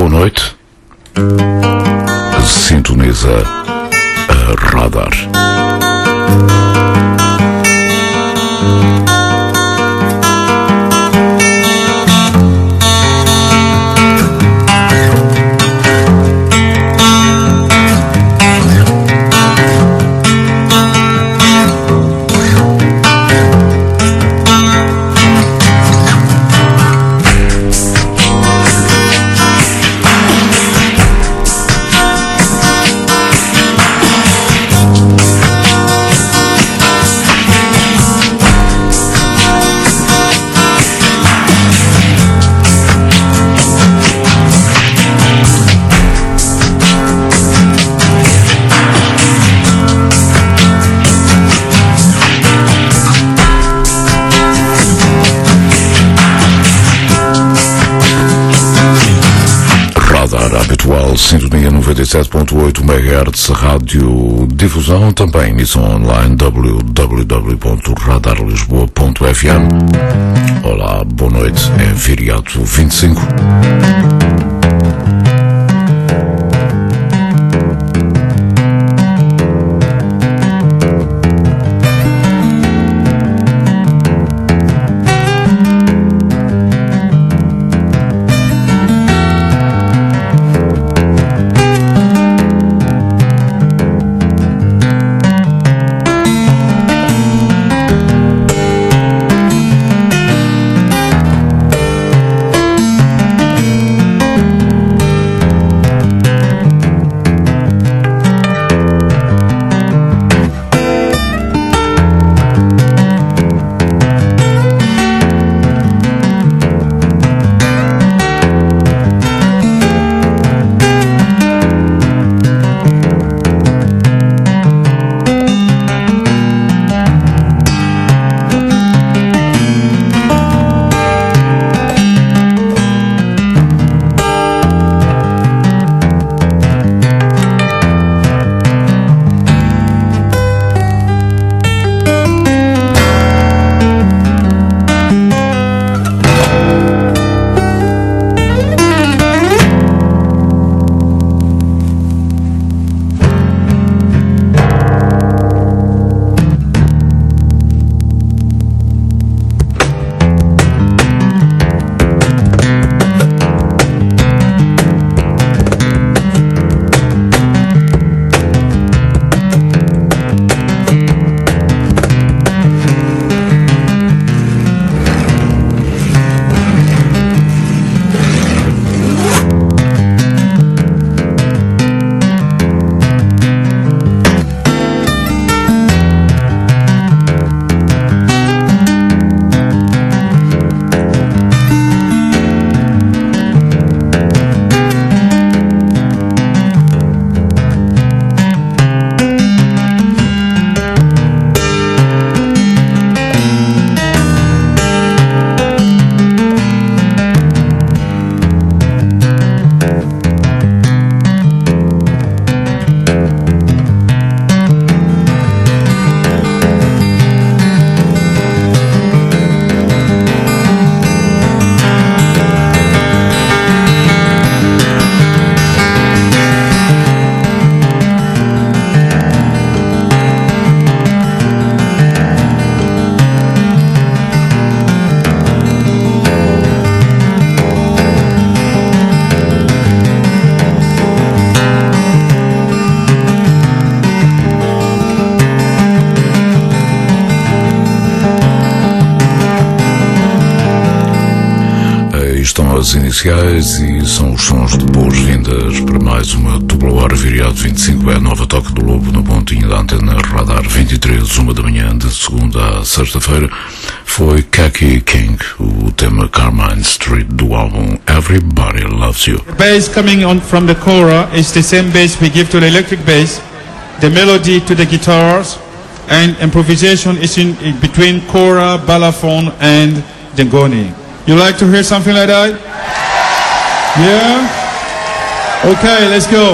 boa noite. Sintoniza a Radar. Sintonia 97.8 MHz, rádio difusão, também emissão online www.radarlisboa.fm. Olá, boa noite, é feriado 25. As iniciais e são os sons de boas-vindas para mais uma dupla hora feriado 25. É a nova Toque do Lobo na pontinha da antena Radar 23, 1 da manhã, de segunda a sexta-feira. Foi Kaki King, o tema Carmine Street do álbum Everybody Loves You. The bass coming on from the kora is the same bass we give to the electric bass, the melody to the guitars, and improvisation is in between kora, balafon and dengoni. You like to hear something like that? Yeah? Okay, let's go.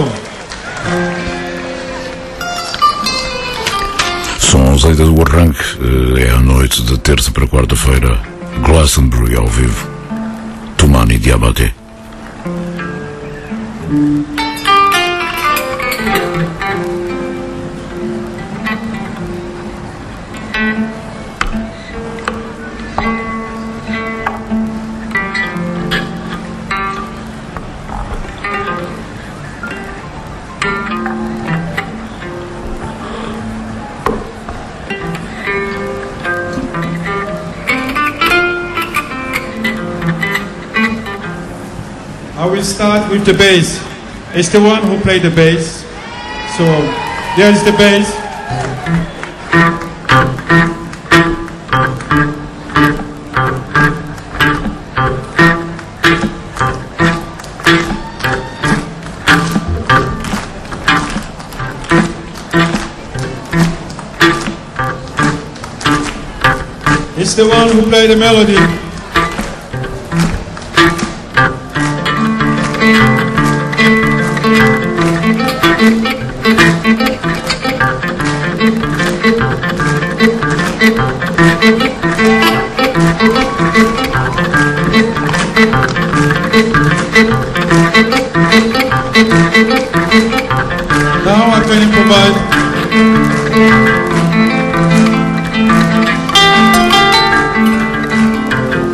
Sons ainda do arranque, é a noite de terça para quarta-feira, Glastonbury ao vivo, Tumani Diabate. I will start with the bass. It's the one who played the bass. So there is the bass. It's the one who played the melody. Now I can improvise.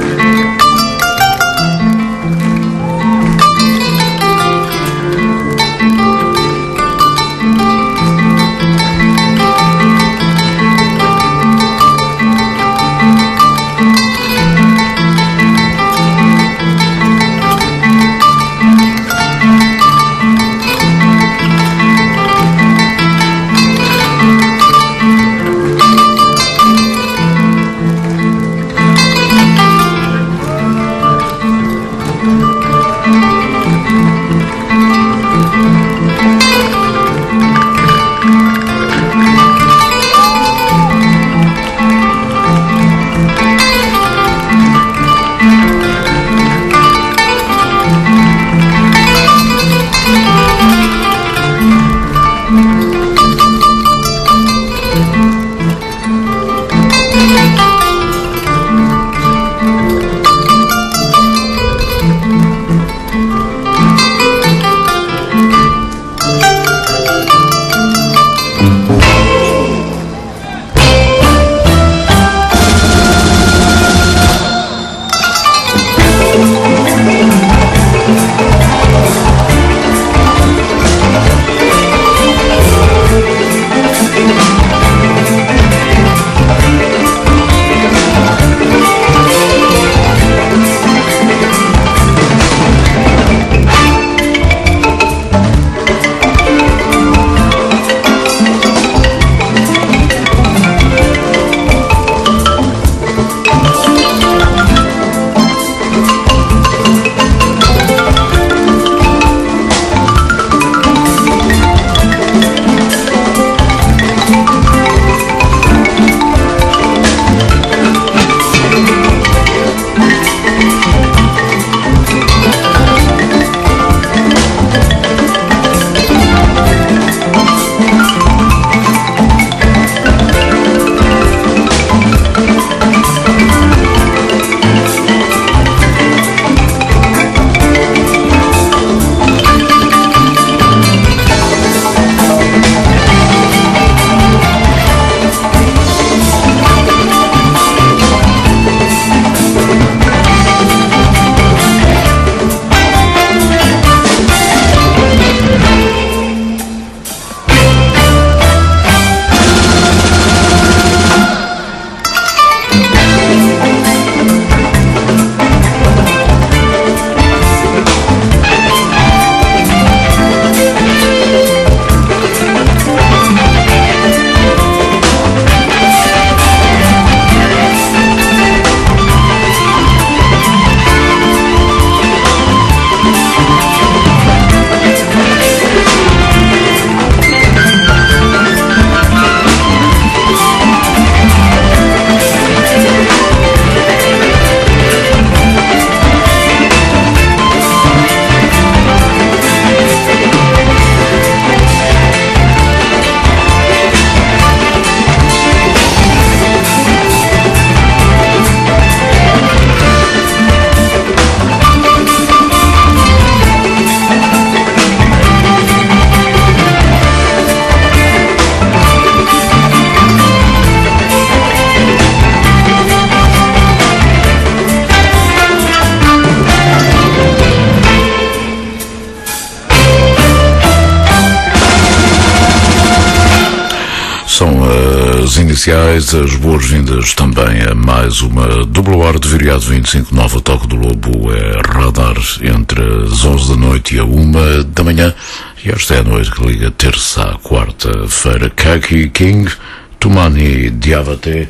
iniciais, as boas-vindas também a mais uma dupla hora de viriado 25, nova Toque do Lobo, é radar entre as 11 da noite e a 1 da manhã, e esta é a noite que liga terça à quarta-feira. Kaki King, Tumani Diabate,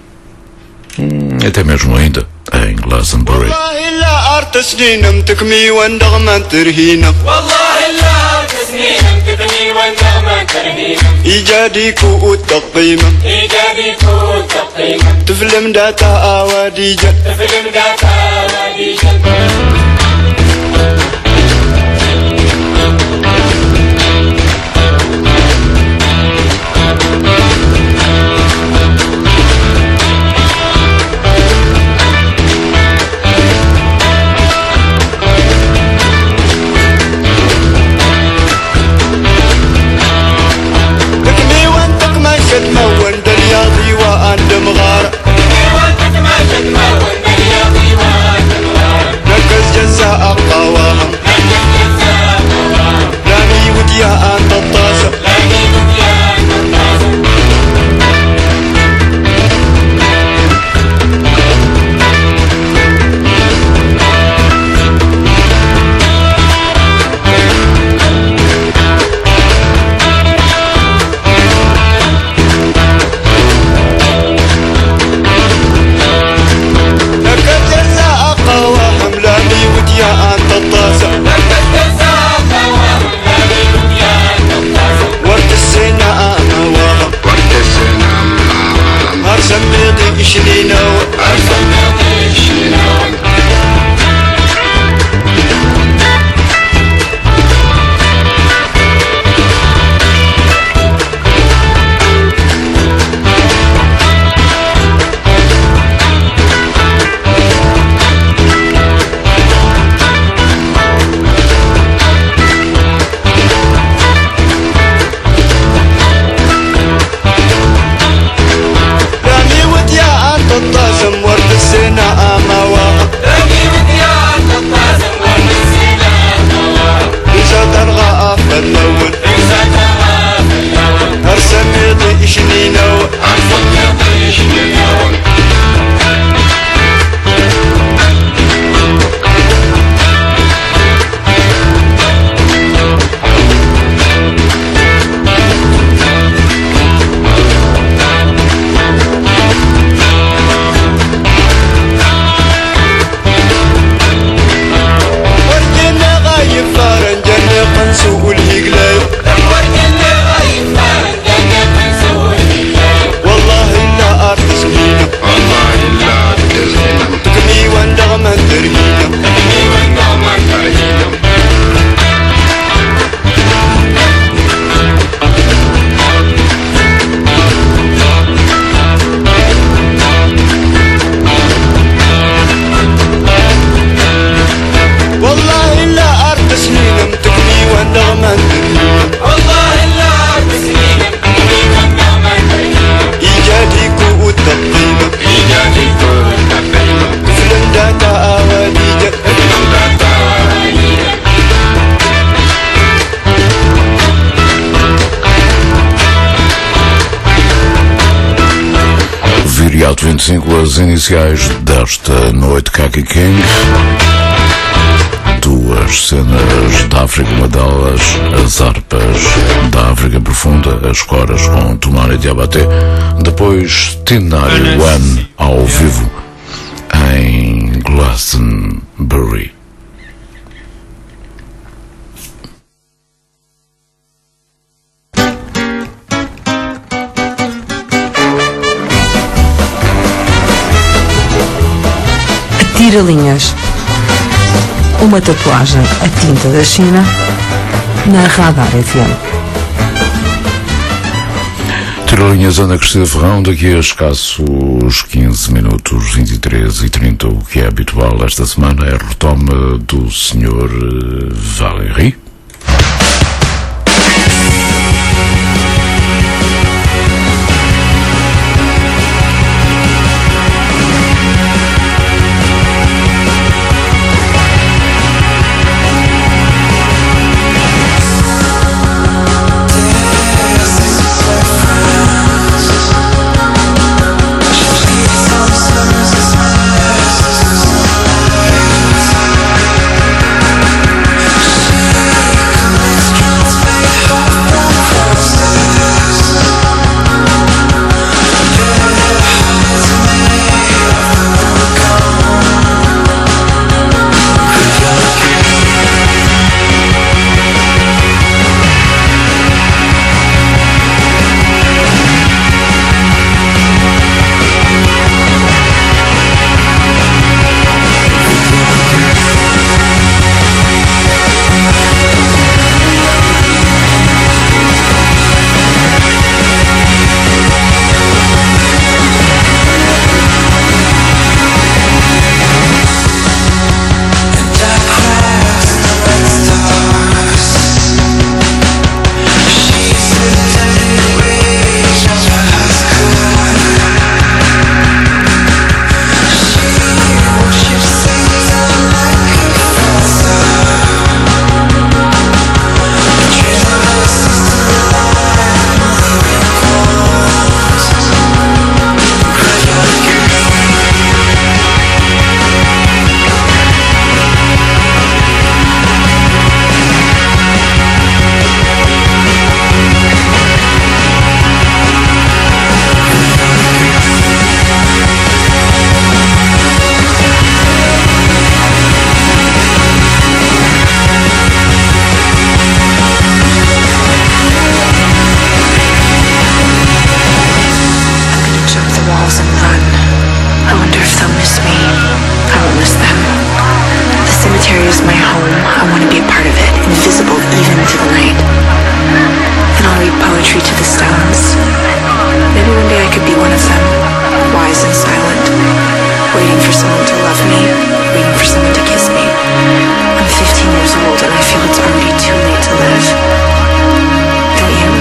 até mesmo ainda em Glastonbury. إيجادي كو التقييمة تفلم داتا أواديجا تمون دنياضي وأنت مغارة نكز جزاء قواهم لاني وديا أنت الطاسة Viriato 25, as iniciais desta noite. Kaki King, duas cenas da África, uma delas as harpas da África Profunda, as coras com Tumani Diabate, depois Tinari One ao vivo em Glastonbury. Tira-linhas. Uma tatuagem a tinta da China na Radar FM. Tira-linhas, Ana Cristina Ferrão, daqui a escassos 15 minutos, 23h30, o que é habitual esta semana é a retoma do Sr. Valéry. home. I want to be a part of it, invisible even to the night. And I'll read poetry to the stones. Maybe one day I could be one of them, wise and silent, waiting for someone to love me, waiting for someone to kiss me. I'm 15 years old and I feel it's already too late to live. Don't you?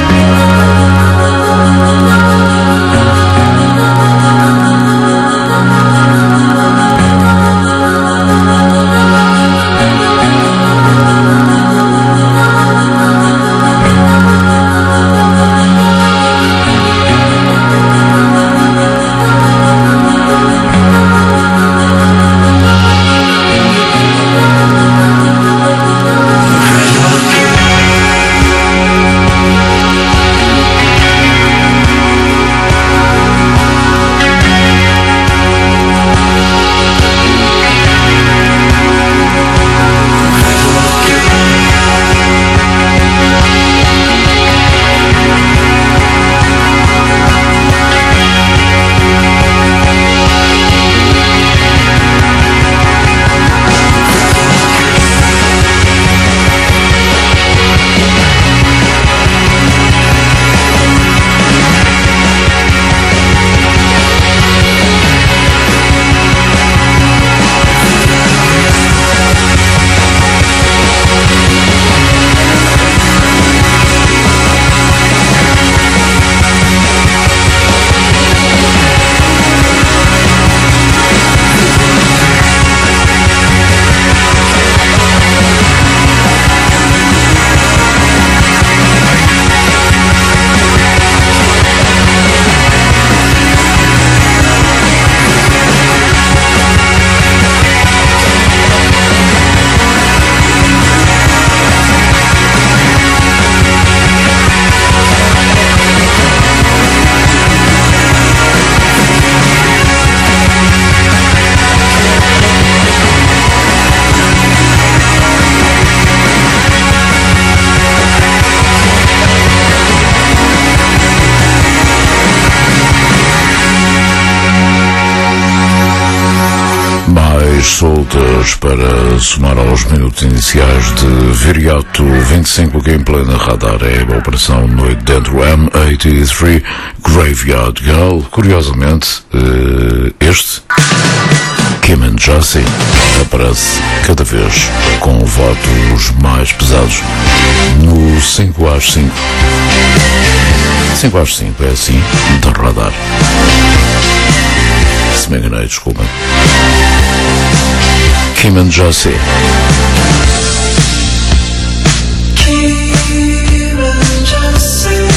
Soltas para somar aos minutos iniciais de Viriato 25 aqui em plena radar. É a operação Noite Dentro M83 Graveyard Girl. Curiosamente, este Kim and Josie aparece cada vez com votos mais pesados no 5 às 5. 5 às 5 é assim, de radar. Se me enganei, desculpem. Kim and Josie. Kim and Josie,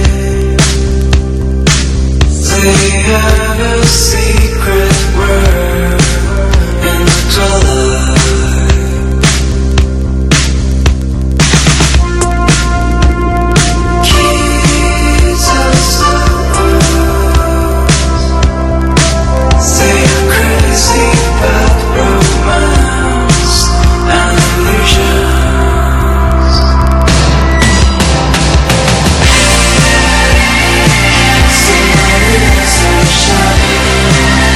they have a secret word in the twilight. Keys us apart. They are crazy about romance and illusions. Somebody is a shadow.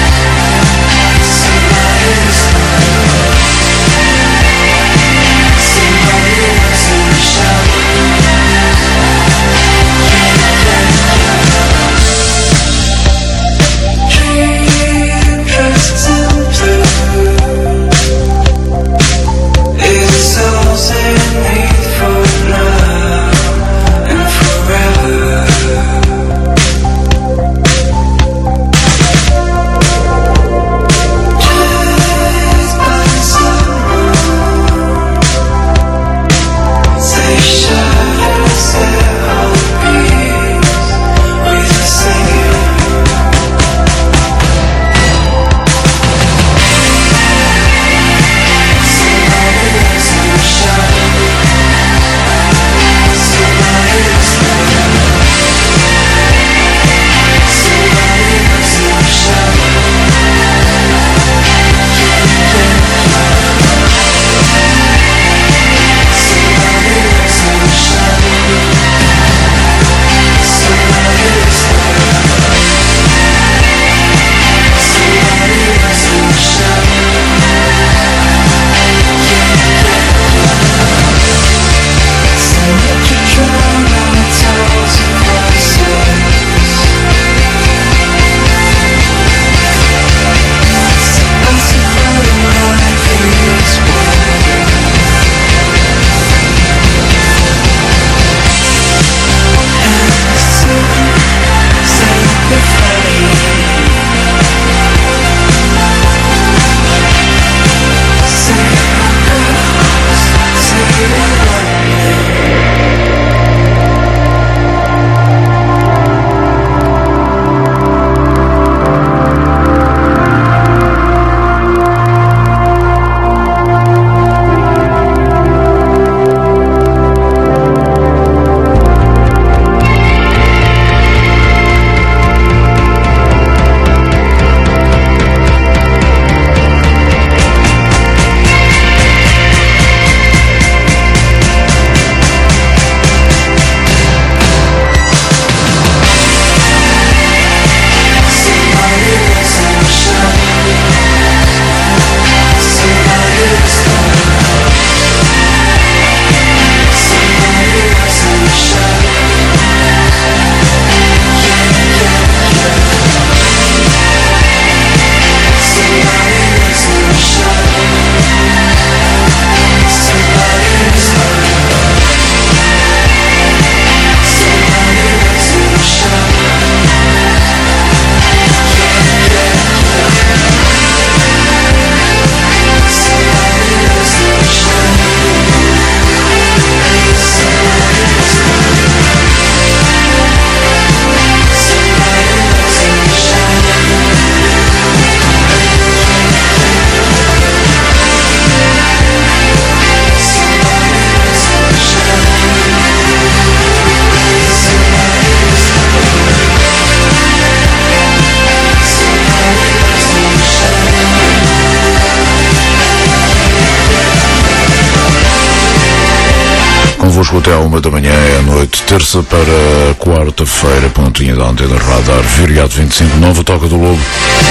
Convosco até à 1 da manhã, é a noite, terça para quarta-feira, pontinha da antena radar, viriado 25, nova Toca do Lobo,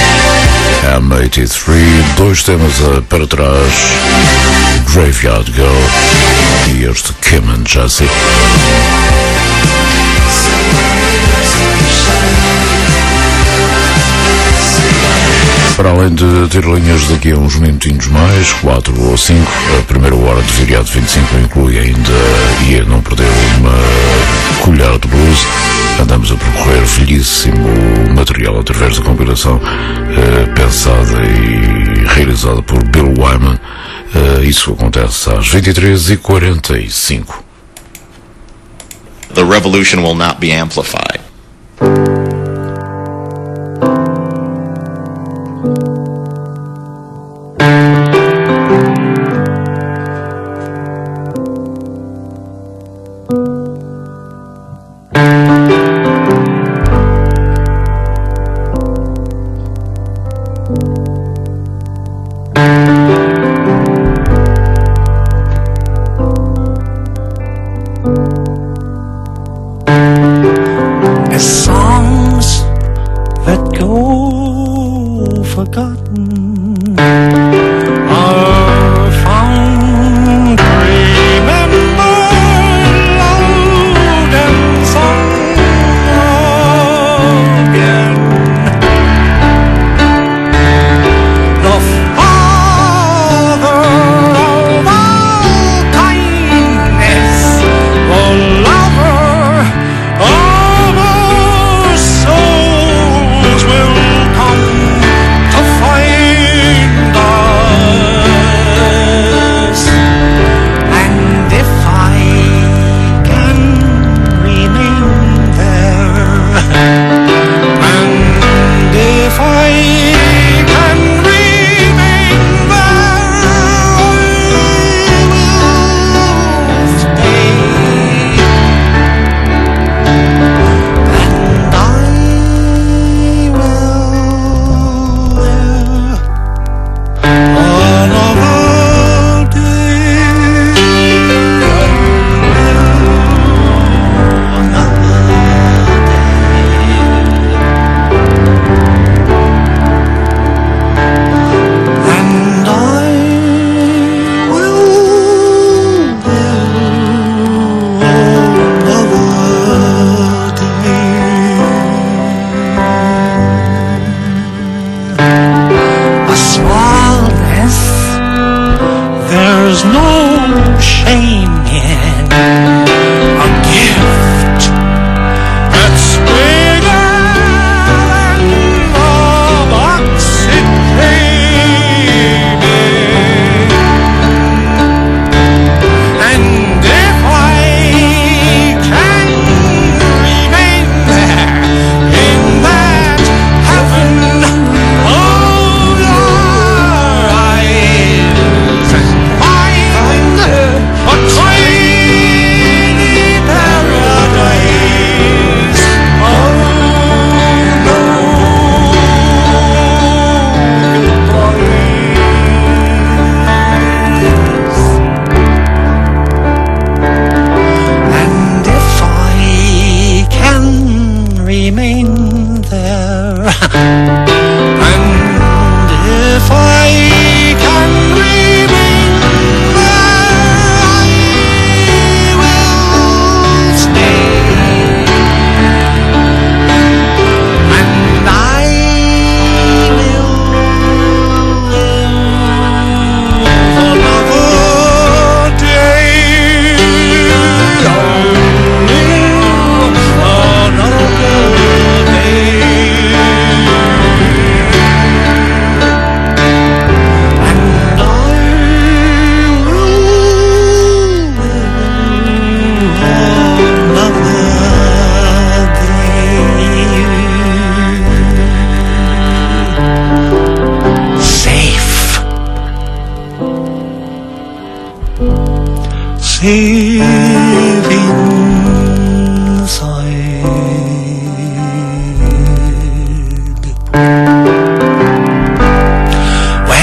M83, 2 temas para trás, Graveyard Girl e este Kim and Jesse. Para além de ter linhas daqui a uns minutinhos mais, 4 ou 5, a primeira hora de viriado 25 inclui ainda, e não perdeu, uma colher de blues. Andamos a percorrer velhíssimo material através da compilação pensada e realizada por Bill Wyman. Isso acontece às 23h45. The revolution will not be amplified.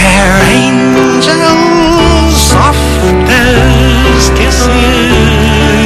Where angels soft as kisses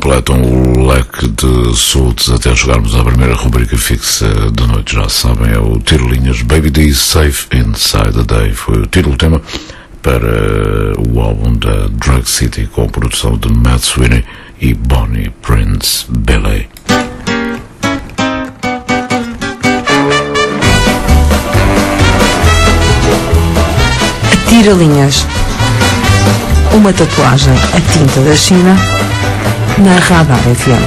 completam o leque de soltos até chegarmos à primeira rubrica fixa da noite. Já sabem, é o Tirolinhas. Baby D, Safe Inside the Day foi o título tema para o álbum da Drug City, com produção de Matt Sweeney e Bonnie Prince Billy. Tirolinhas. Uma tatuagem a tinta da China na Radar FM.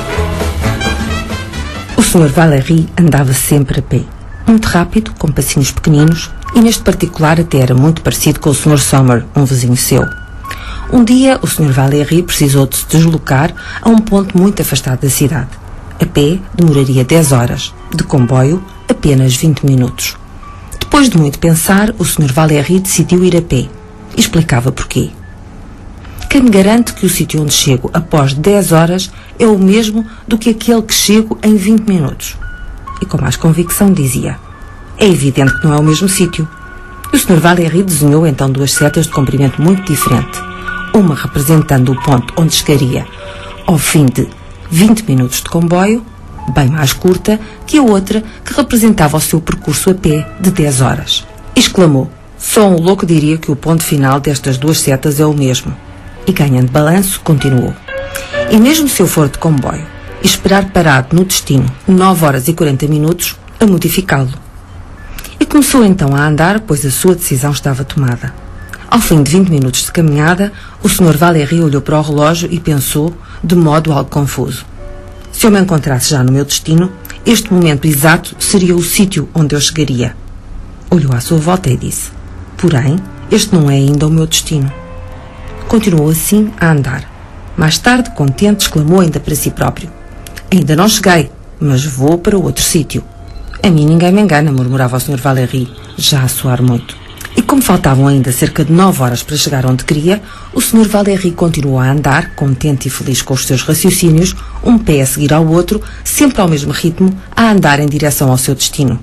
O Sr. Valéry andava sempre a pé, muito rápido, com passinhos pequeninos, e neste particular até era muito parecido com o Sr. Sommer, um vizinho seu. Um dia o Sr. Valéry precisou de se deslocar a um ponto muito afastado da cidade. A pé demoraria 10 horas, de comboio apenas 20 minutos. Depois de muito pensar, o Sr. Valéry decidiu ir a pé. E explicava porquê. Quem me garante que o sítio onde chego após 10 horas é o mesmo do que aquele que chego em 20 minutos? E com mais convicção dizia: é evidente que não é o mesmo sítio. E o Sr. Valéry desenhou então duas setas de comprimento muito diferente. Uma representando o ponto onde chegaria ao fim de 20 minutos de comboio, bem mais curta, que a outra que representava o seu percurso a pé de 10 horas. Exclamou: só um louco diria que o ponto final destas duas setas é o mesmo. E ganhando balanço, continuou: e mesmo se eu for de comboio e esperar parado no destino 9 horas e 40 minutos, a modificá-lo. E começou então a andar, pois a sua decisão estava tomada. Ao fim de 20 minutos de caminhada, o Sr. Valéry olhou para o relógio e pensou, de modo algo confuso: se eu me encontrasse já no meu destino, este momento exato seria o sítio onde eu chegaria. Olhou à sua volta e disse: porém, este não é ainda o meu destino. Continuou assim a andar. Mais tarde, contente, exclamou ainda para si próprio: ainda não cheguei, mas vou para outro sítio. A mim ninguém me engana, murmurava o Sr. Valéry, já a suar muito. E como faltavam ainda cerca de 9 horas para chegar onde queria, o Sr. Valéry continuou a andar, contente e feliz com os seus raciocínios, um pé a seguir ao outro, sempre ao mesmo ritmo, a andar em direção ao seu destino.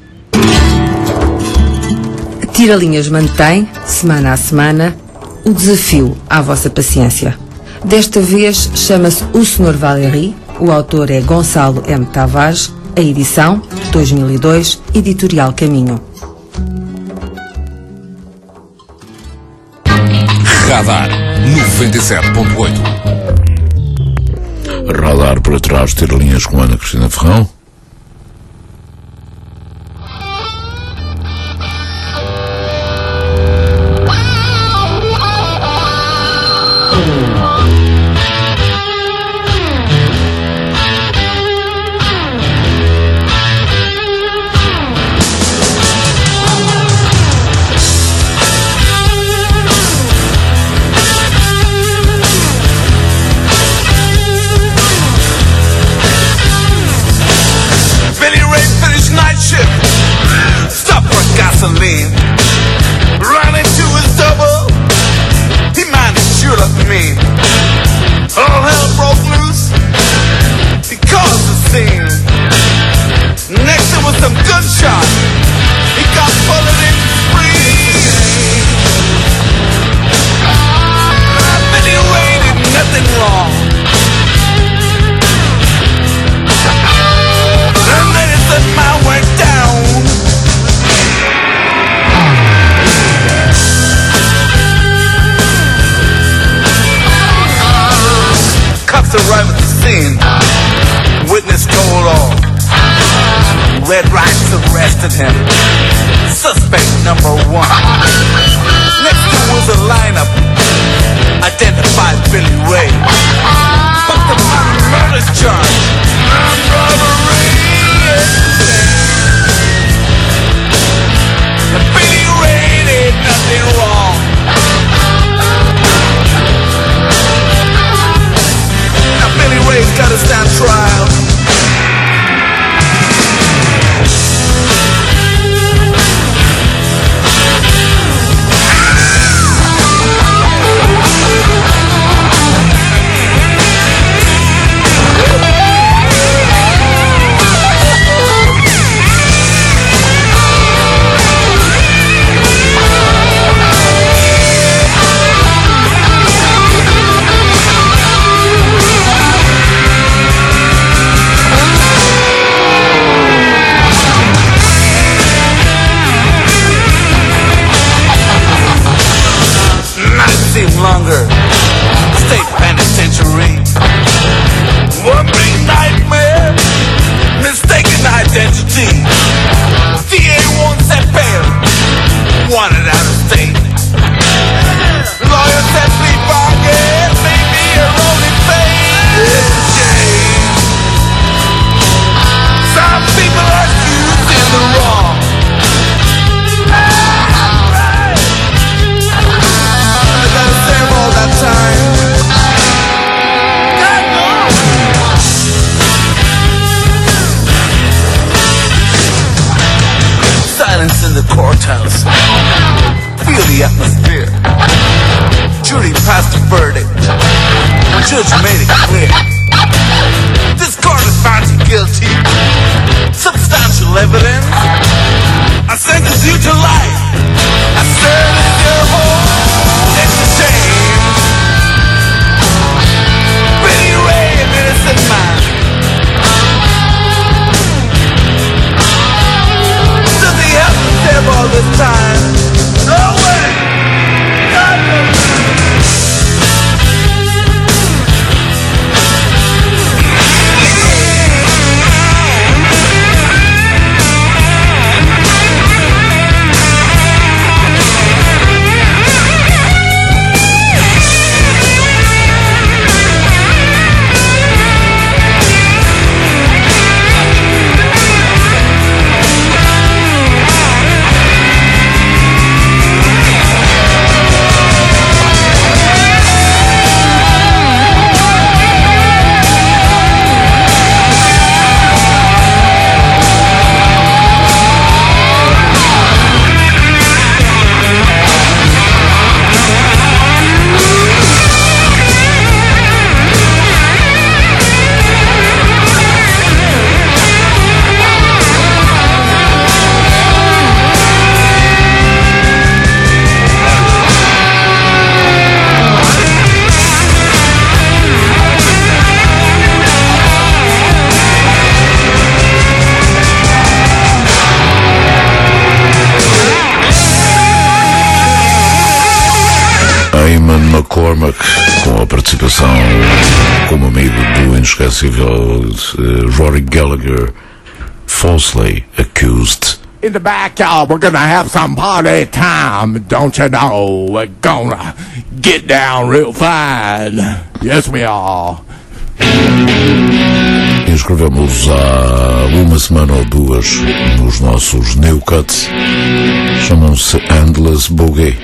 Tirolinhas mantém, semana a semana, o desafio à vossa paciência. Desta vez chama-se O Sr. Valéry, o autor é Gonçalo M. Tavares, a edição, 2002, Editorial Caminho. Radar 97.8. Radar para trás, Tirolinhas com Ana Cristina Ferrão. Ran into his double, he might have shoot up me. All hell broke loose, he caused a scene. Next there was some gunshot, he got bulleted free. But anyway, did nothing wrong. And then it set my work down. Cops arrived at the scene. Witness told all. Red Rocks arrested him. Suspect number 1. Next to was a lineup. Identified Billy Ray. Fucked up on a murder charge. Armed robbery. And Billy Ray did nothing wrong. Billy Ray's got to stand trial. life. I serve in your home. It's a shame. Pretty rain, innocent mind. Does he have to step all this time? No way. God knows. Eamon McCormack, com a participação como amigo do inesquecível Rory Gallagher, Falsely Accused. In the backyard, we're gonna have some party time, don't you know? We're gonna get down real fine. Yes, we are. Inscrevemos há uma semana ou duas nos nossos New Cuts. Chamam-se Endless Boogie.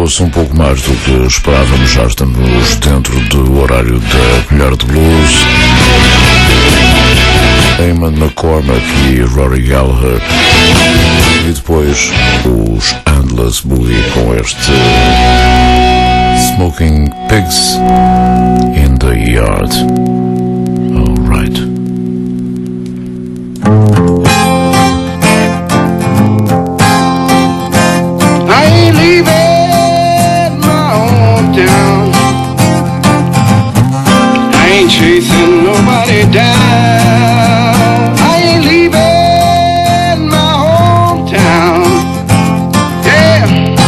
Prolongou-se um pouco mais do que esperávamos, já estamos dentro do horário da Colher de Blues. Eamon McCormack e Rory Gallagher. E depois os Endless Boogie com este Smoking Pigs in the Yard. All right. I ain't leaving my hometown. I ain't chasing nobody down. I ain't leaving my hometown. Yeah.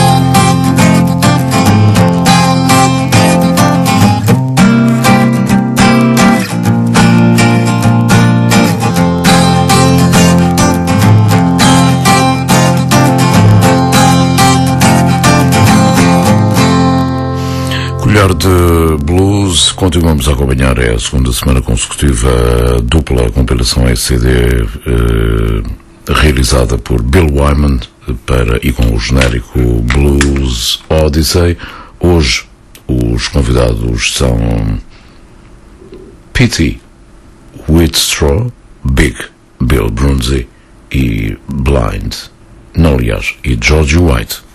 Colher de Blues, continuamos a acompanhar, é a segunda semana consecutiva a dupla compilação SCD realizada por Bill Wyman e com o genérico Blues Odyssey. Hoje os convidados são Pete Wheatstraw, Big Bill Brunzi e Blind, não aliás, e George White.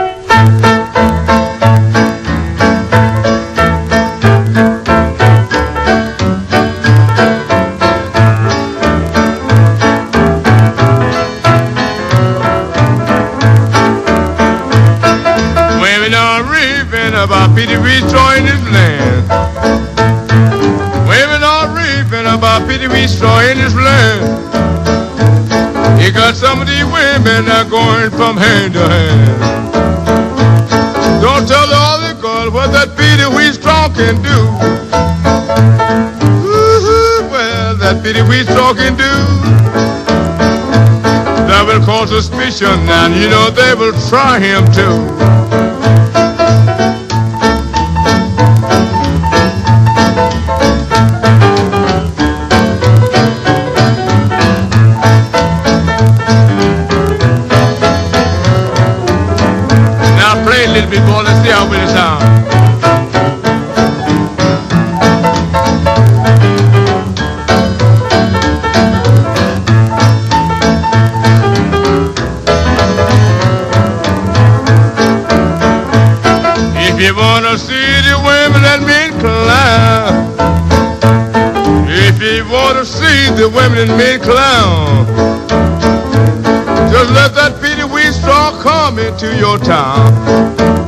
About Petey Wheatstraw in his land. Women are raving about Petey Wheatstraw in his land. He got some of these women that going from hand to hand. Don't tell the other girl what that Petey Wheatstraw can do. Ooh, well, that Petey Wheatstraw can do. That will cause suspicion, and you know they will try him too. Little bit more, let's see how well it sounds. If you wanna see the women that men clown, if you wanna see the women that men clown, just let that Petey Wheatstraw come into your town.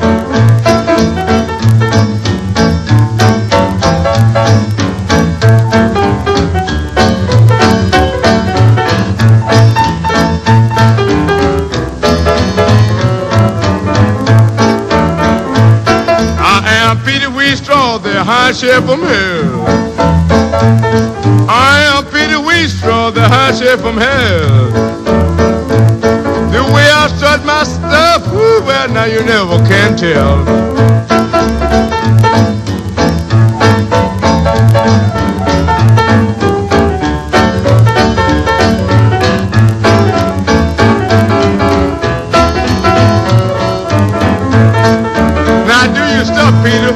The high sheriff from hell. I am Petey Wheatstraw, the high sheriff from hell. The way I strut my stuff, whoo, well, now you never can tell. Now do your stuff, Peter.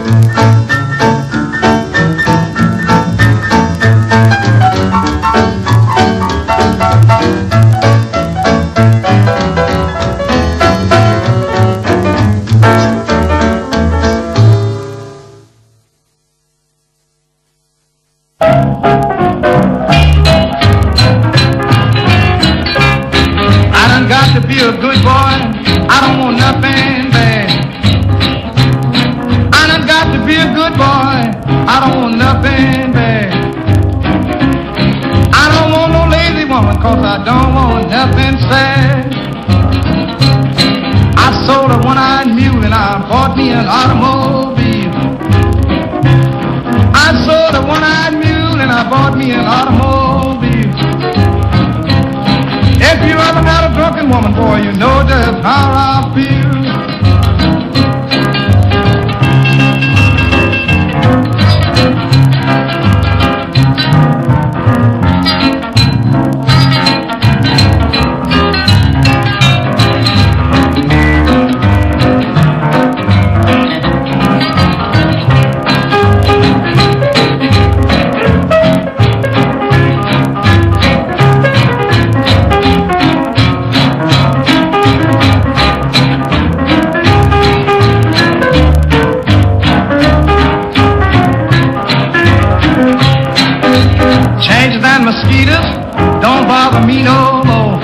mosquitoes don't bother me no more.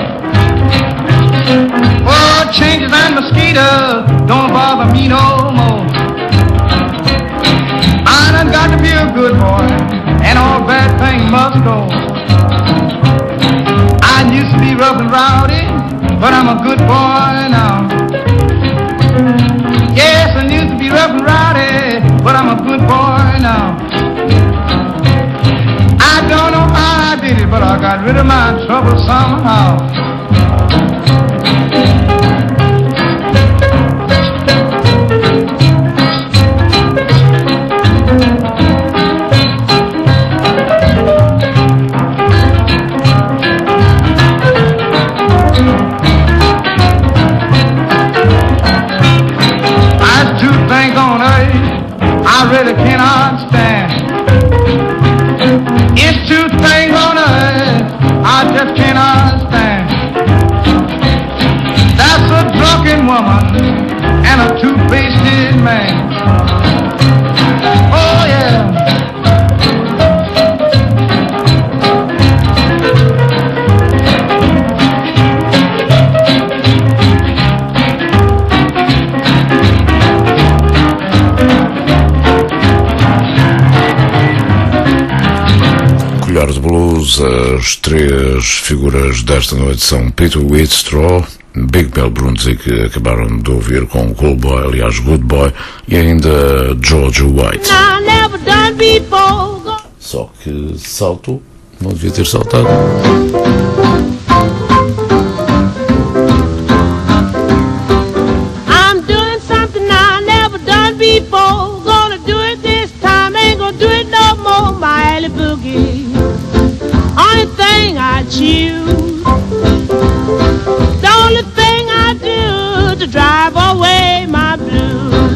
Oh, changes and mosquitoes don't bother me no more. I done got to be a good boy, and all bad things must go. I used to be rough and rowdy, but I'm a good boy now. Yes, I used to be rough and rowdy, but I'm a good boy now. I don't know how I did it, but I got rid of my trouble somehow. I really cannot stand. It's two things on earth I just cannot stand. That's a drunken woman and a two-faced man. Oh yeah. De blues, as três figuras desta noite são Peter Whitstraw, Big Bell Brunswick, que acabaram de ouvir com o Cool Boy, aliás Good Boy, e ainda Georgia White. Só que saltou, não devia ter saltado. I'm doing something I never done before. Gonna do it this time, ain't gonna do it no more. My alley boogie, only thing I choose, the only thing I do to drive away my blues.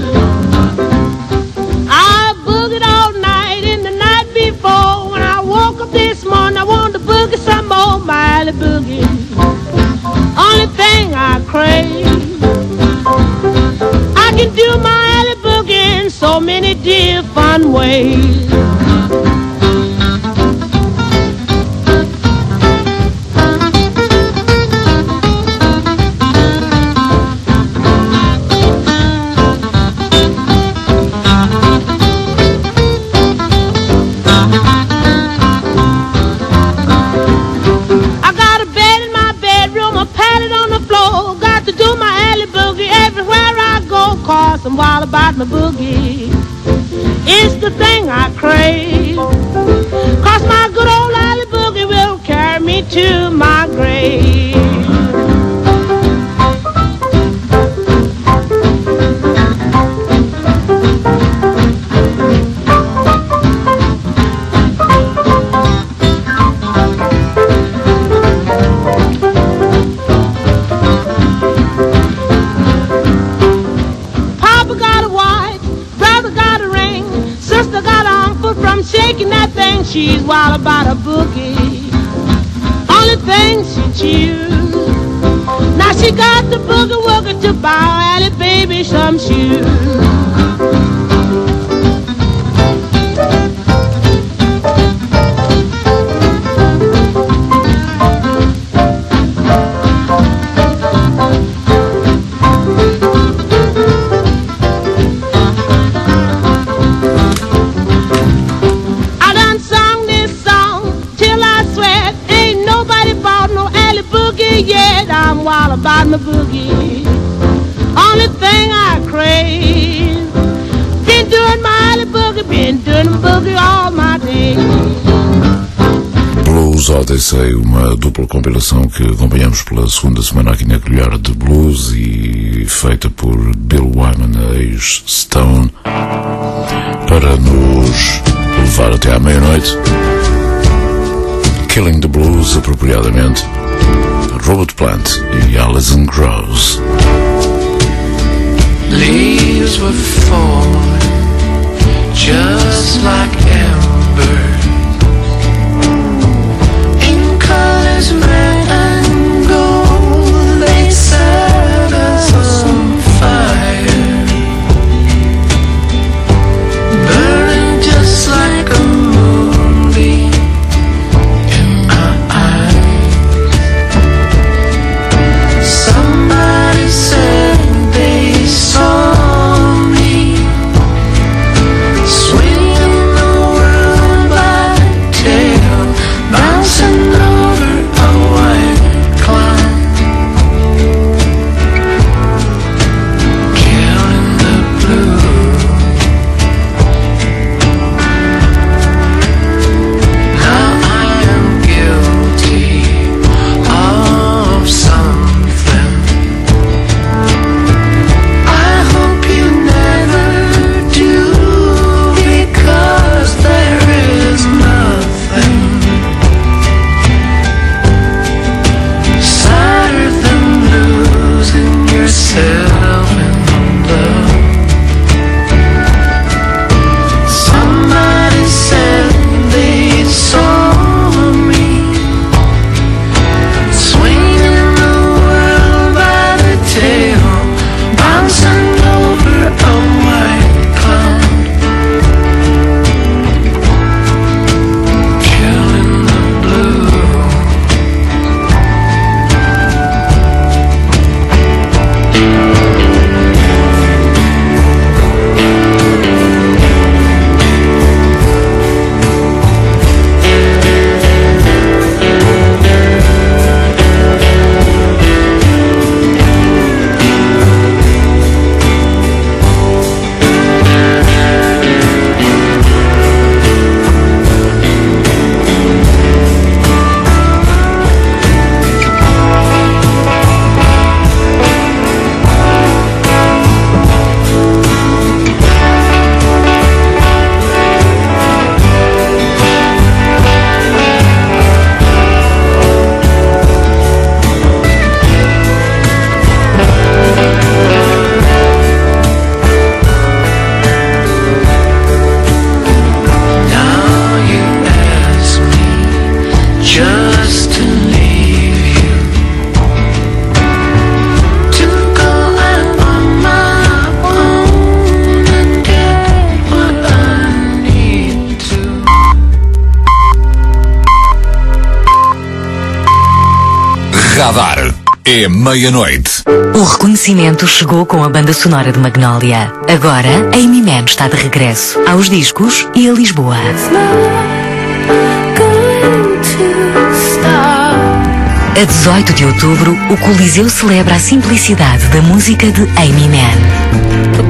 I boogied all night and the night before. When I woke up this morning, I wanted to boogie some more. My alley boogie, only thing I crave. I can do my alley boogie in so many different ways. I'm wild about my boogie. It's the thing I crave. 'Cause my good old alley boogie will carry me to my grave. Shaking that thing, she's wild about a boogie. Only thing she choose. Now she got the boogie woogie to buy Allie baby some shoes. About my boogie, only thing I crave. Been doing my alley boogie, been doing my boogie all my days. Blues Odyssey, uma dupla compilação que acompanhamos pela segunda semana aqui na Colher de Blues e feita por Bill Wyman, ex-Stone, para nos levar até à meia-noite. Killing the Blues, apropriadamente, Robert Plant e Alison Krauss. Leaves were falling just like amber, in colors red and gold. They set us on fire, burning just like a moonbeam in Radar é meia-noite. O reconhecimento chegou com a banda sonora de Magnolia. Agora, a Amy Mann está de regresso aos discos e a Lisboa. A 18 de outubro, o Coliseu celebra a simplicidade da música de Amy Mann.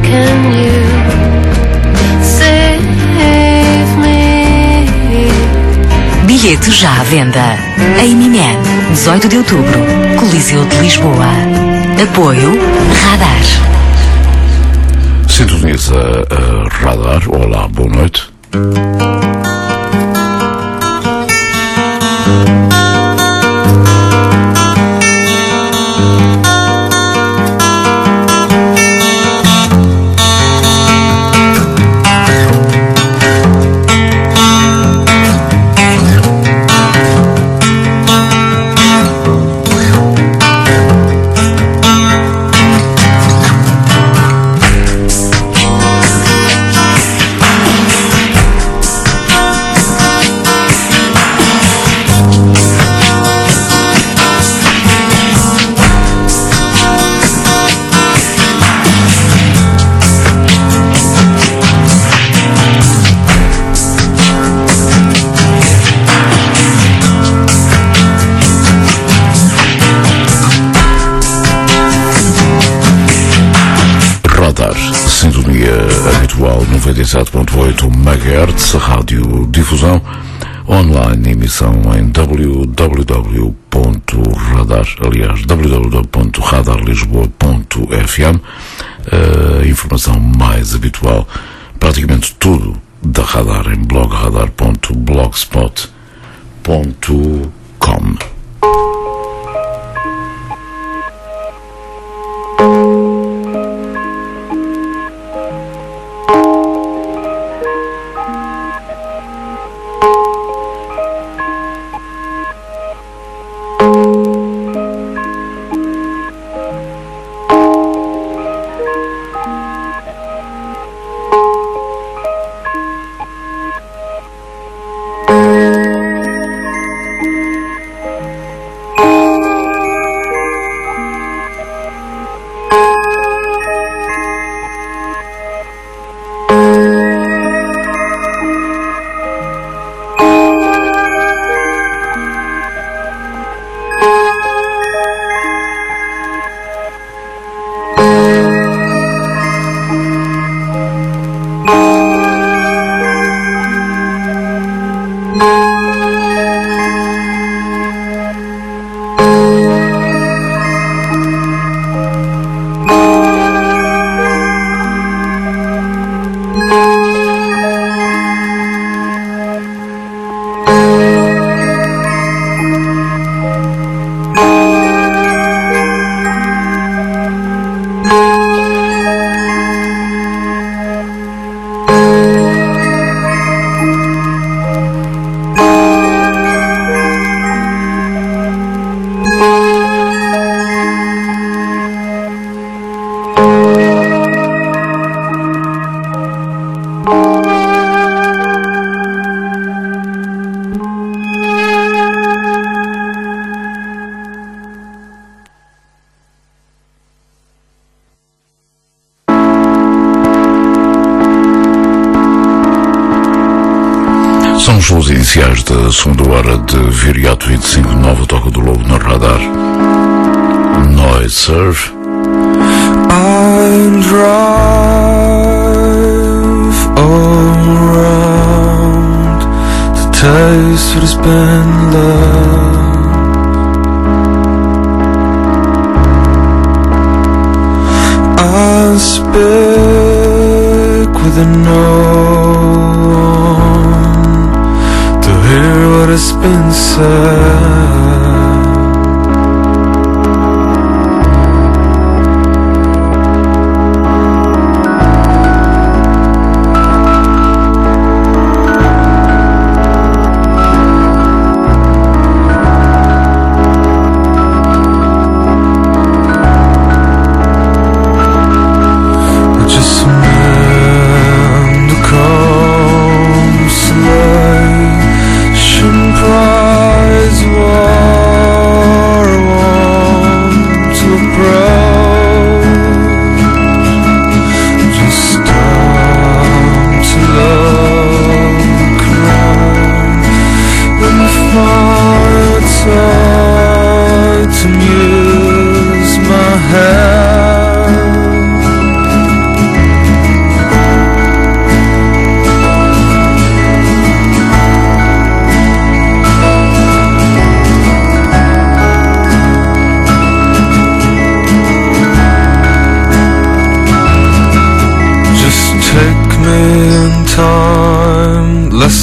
Bilhetes já à venda. Amy Mann, 18 de outubro, Coliseu de Lisboa. Apoio Radar. Sintoniza a Radar. Olá, boa noite. Sintonia habitual 97.8 MHz, rádio difusão online, emissão em www.radarlisboa.fm. Informação mais habitual, praticamente tudo da Radar em blogradar.blogspot.com. São os shows iniciais da segunda hora de Viriato 25, nova Toca do Lobo na Radar. Noise Surf. I drive all around to taste what has been left. I speak with no one to hear what has been said. Prize war.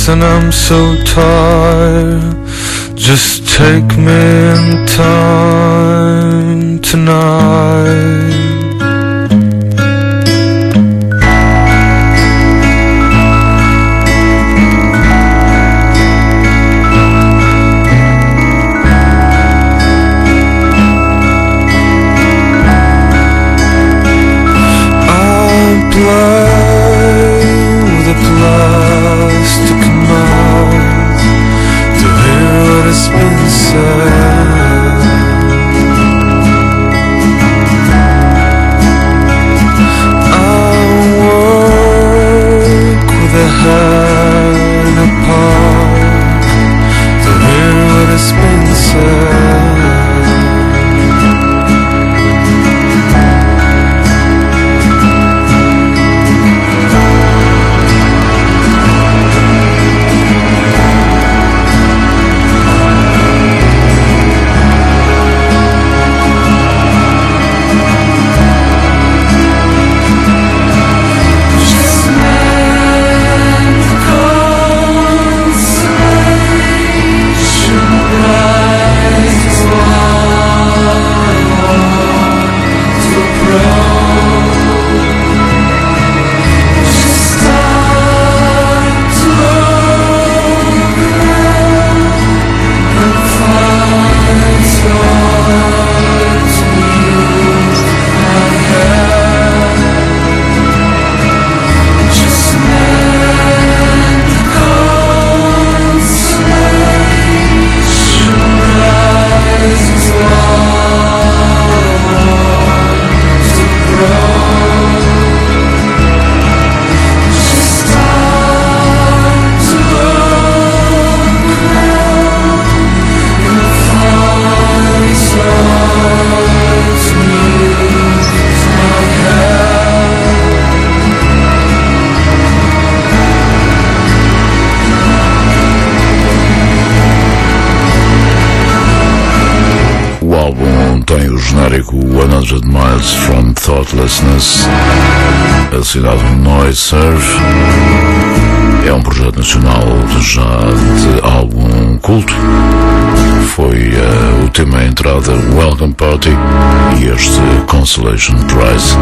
and I'm so tired. Just take me in time tonight. With a plastic mouth to hear what has been said. I work with a hand apart to hear what has been said. Genérico 100 Miles from Thoughtlessness, assinado Noiser. É um projeto nacional já de álbum culto. Foi o tema à entrada Welcome Party e este Consolation Prize.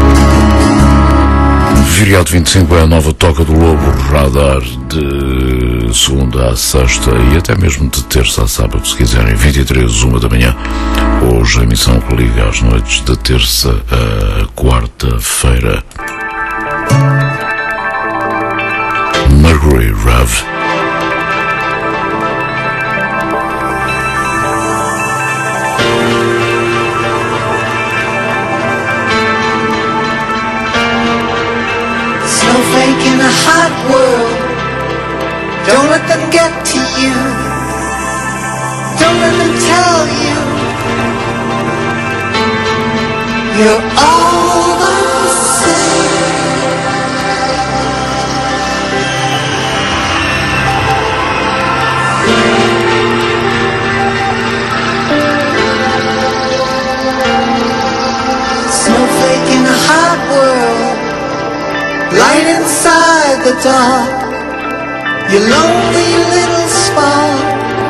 Viriato 25 é a nova Toca do Lobo, radar de segunda a sexta e até mesmo de terça a sábado, se quiserem, 23, 1 da manhã. Hoje a emissão que liga às noites de terça a quarta-feira. Mercury Rev. Snowflake in a hot world, don't let them get to you, don't let them tell you you're all the same. Snowflake in a hot world, light inside the dark, your lonely little spot,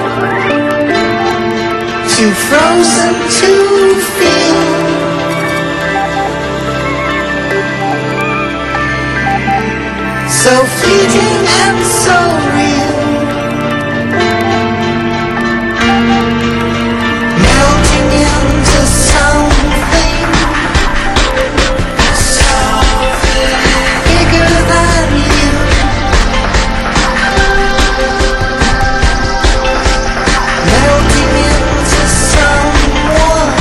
too frozen to feel. So fleeting and so real, melting into something bigger than you. Melting into someone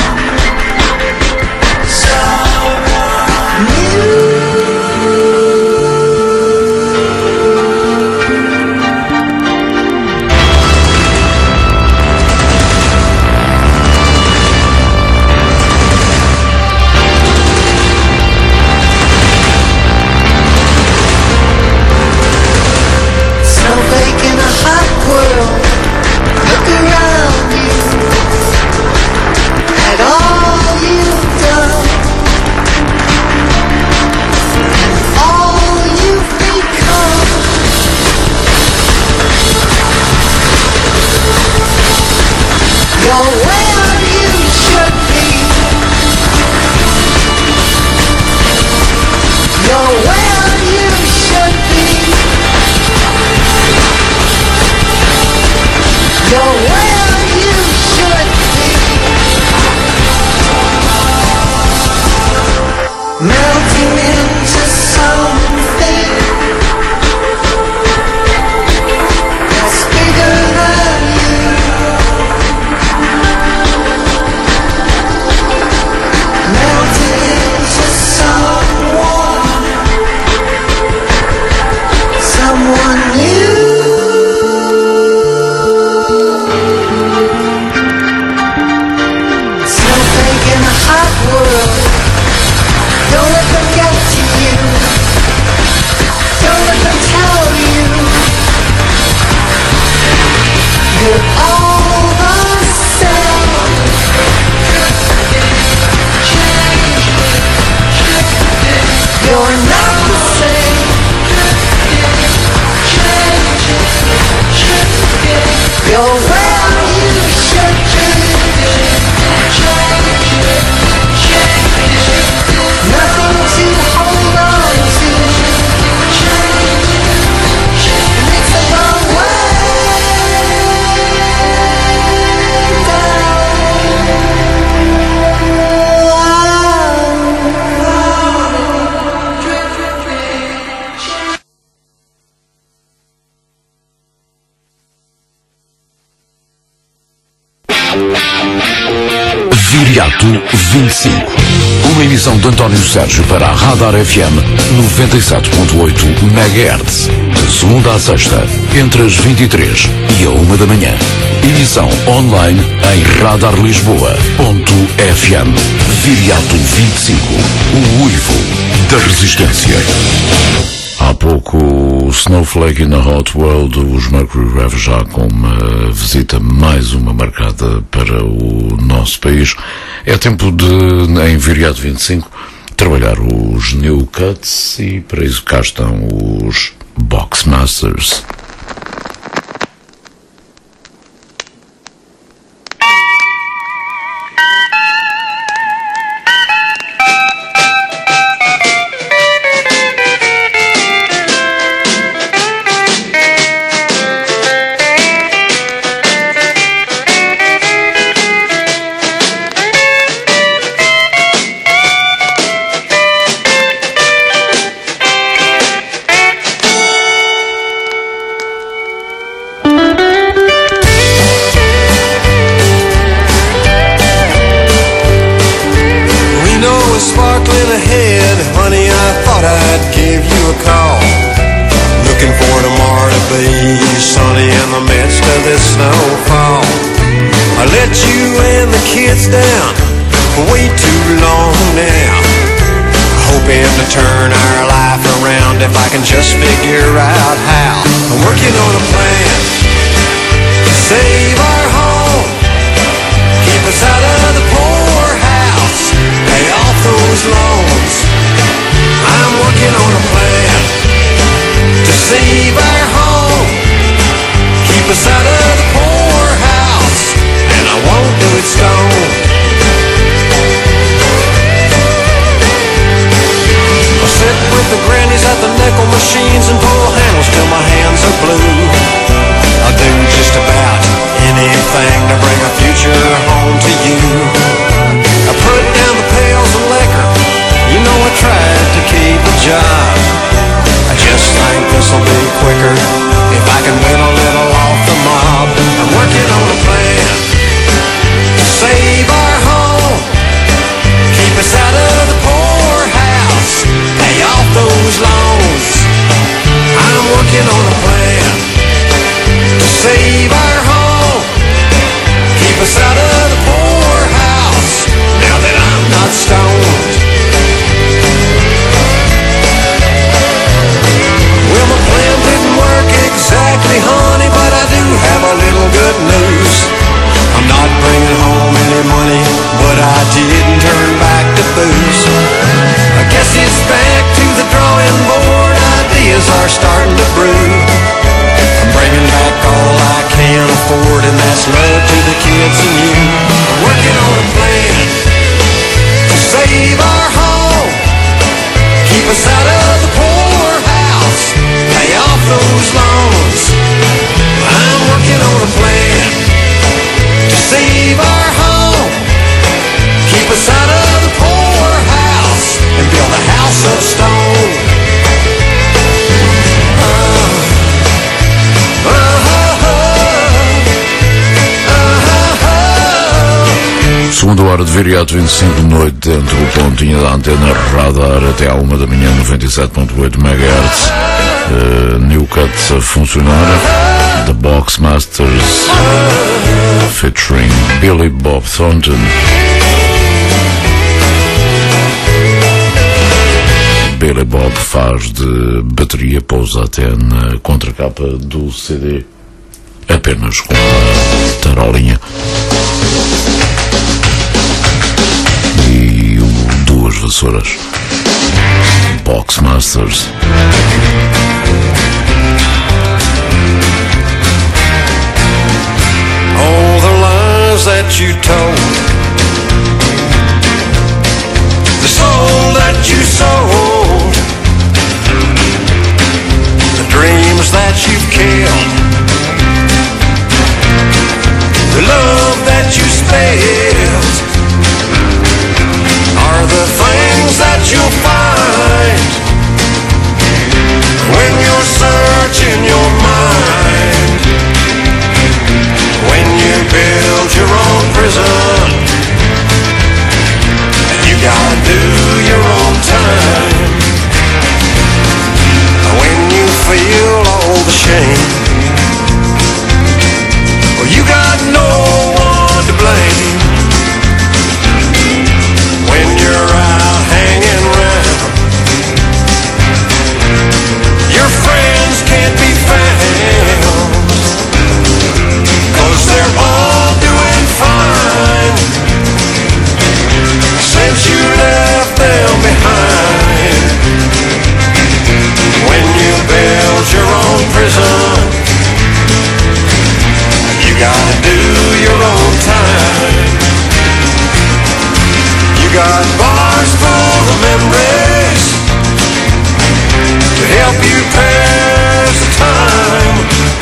new. You're where you should be. You're where you should be. You're where you should be. Melting into something that's bigger than you. Melting into someone new. Snowflake in a hot world. Don't let them get to you. Don't let them tell you you're all the same. You're not the same. You're where you should be. Nothing to hold on to. And it's a long way Viriato 25. Uma emissão de António Sérgio para a Radar FM 97.8 MHz. De segunda à sexta, entre as 23 e a 1 da manhã. Emissão online em radarlisboa.fm. Viriato 25. O uivo da resistência. Há pouco, Snowflake in a Hot World, os Mercury Rev já com uma visita, mais uma marcada para o nosso país. É tempo de, em Viriato 25, trabalhar os New Cuts e para isso cá estão os Boxmasters. Starting to brew. I'm bringing back all I can afford, and that's love to the kids and you. Segunda hora de viriato, 25 de noite, dentro do pontinho da antena radar, até à 1 da manhã, 97.8 MHz. New Cuts a funcionar. The Boxmasters featuring Billy Bob Thornton. Billy Bob faz de bateria, pousa até na contracapa do CD, apenas com uma tarolinha e duas vassouras. Boxmasters. All the lies that you told, the soul that you sold, the dreams that you've killed, the love that you spilled, are the things that you'll find when you're searching your mind. When you build your own prison, you gotta do your own time. When you feel all the shame, well, you got no one to blame. When you're out hanging around, your friends can't be found, 'cause they're all doing fine since you left them behind. When you build your own prison, you gotta do your own time. You got bars full of memories to help you pass the time.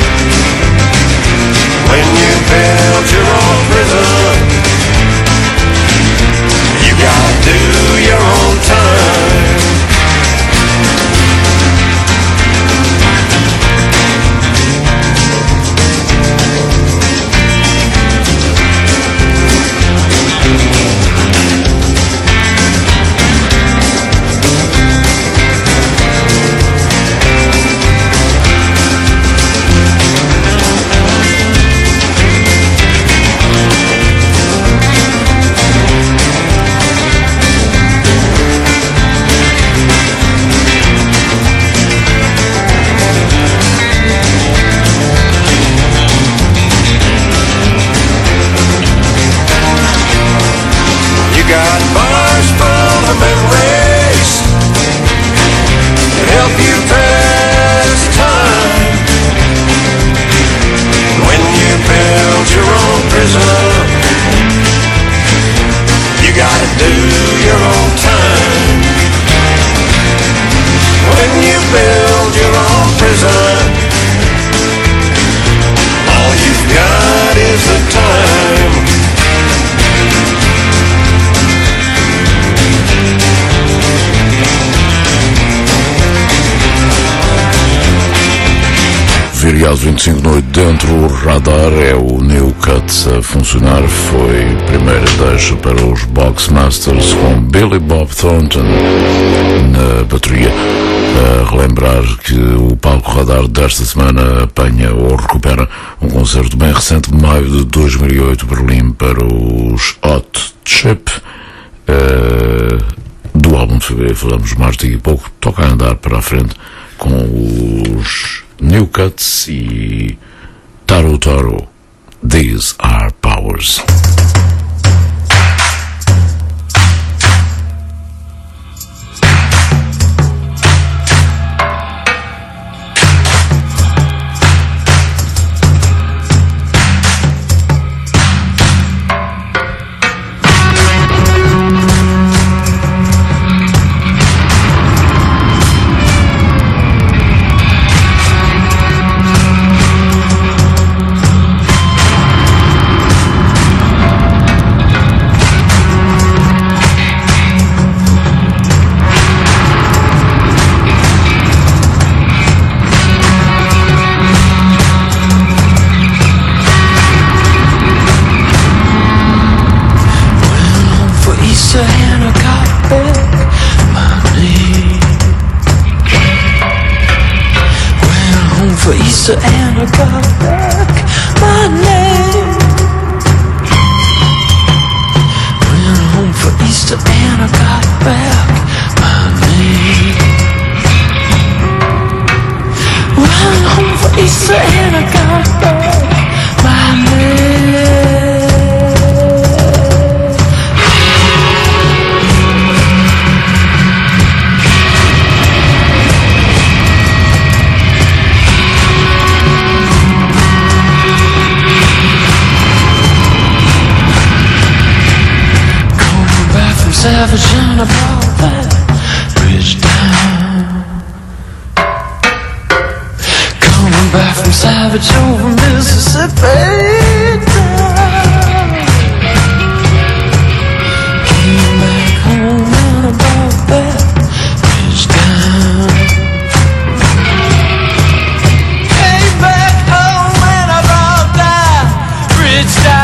When you build your own prison, you gotta do your own time. Viriato 25 de noite, dentro o radar, é o New Cuts a funcionar. Foi primeira deixa para os Boxmasters com Billy Bob Thornton na bateria. A relembrar que o palco radar desta semana apanha ou recupera um concerto bem recente de maio de 2008, Berlim, para os Hot Chip, do álbum de fevereiro. Falamos mais daqui a pouco. Toca a andar para a frente com os New Cuts e Taro Taro. These are powers. Easter and I got back my name. Went home for Easter and I got back my name. Went home for Easter and I got back my name. Savage and I brought that bridge down. Coming back from Savage over Mississippi down. Came back home and I brought that bridge down. Came back home and I brought that bridge down.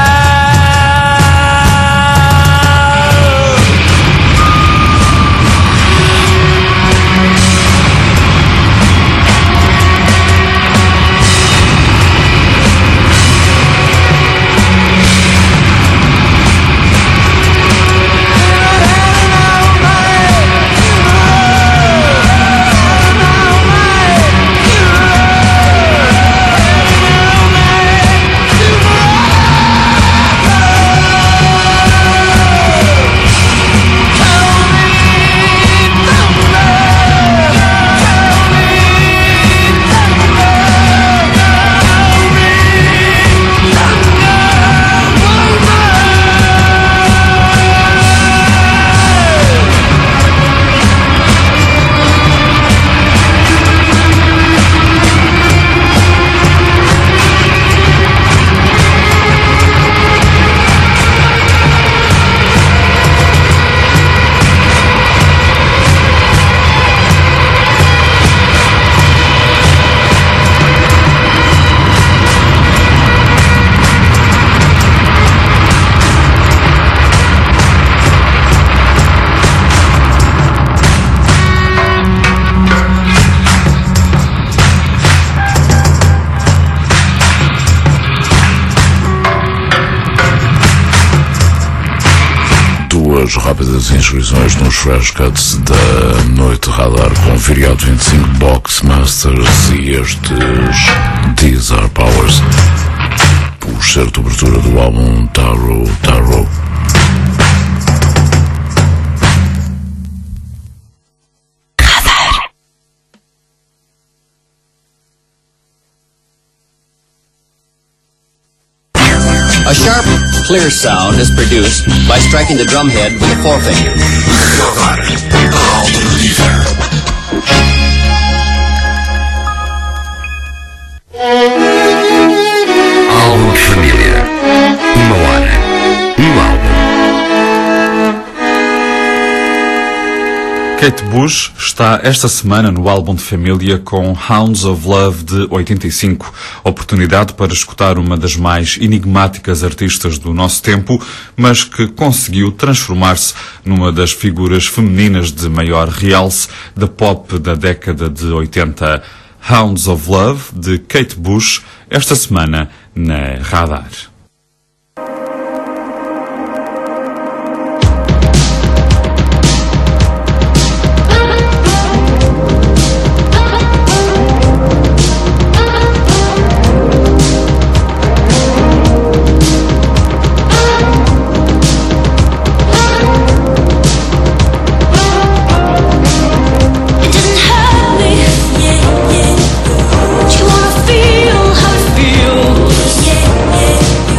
Rápidas inscrições nos Fresh Cuts da Noite Radar com Feriado 25, Box Masters e estes These Are Powers, por ser de abertura do álbum Tarot. A sharp, clear sound is produced by striking the drum head with the forefinger. Álbum de família. Uma hora. Álbum. Kate Bush está esta semana no álbum de família com Hounds of Love de 85, oportunidade para escutar uma das mais enigmáticas artistas do nosso tempo, mas que conseguiu transformar-se numa das figuras femininas de maior realce da pop da década de 80. Hounds of Love de Kate Bush, esta semana na Radar. You wanna feel how it feels, yeah, yeah.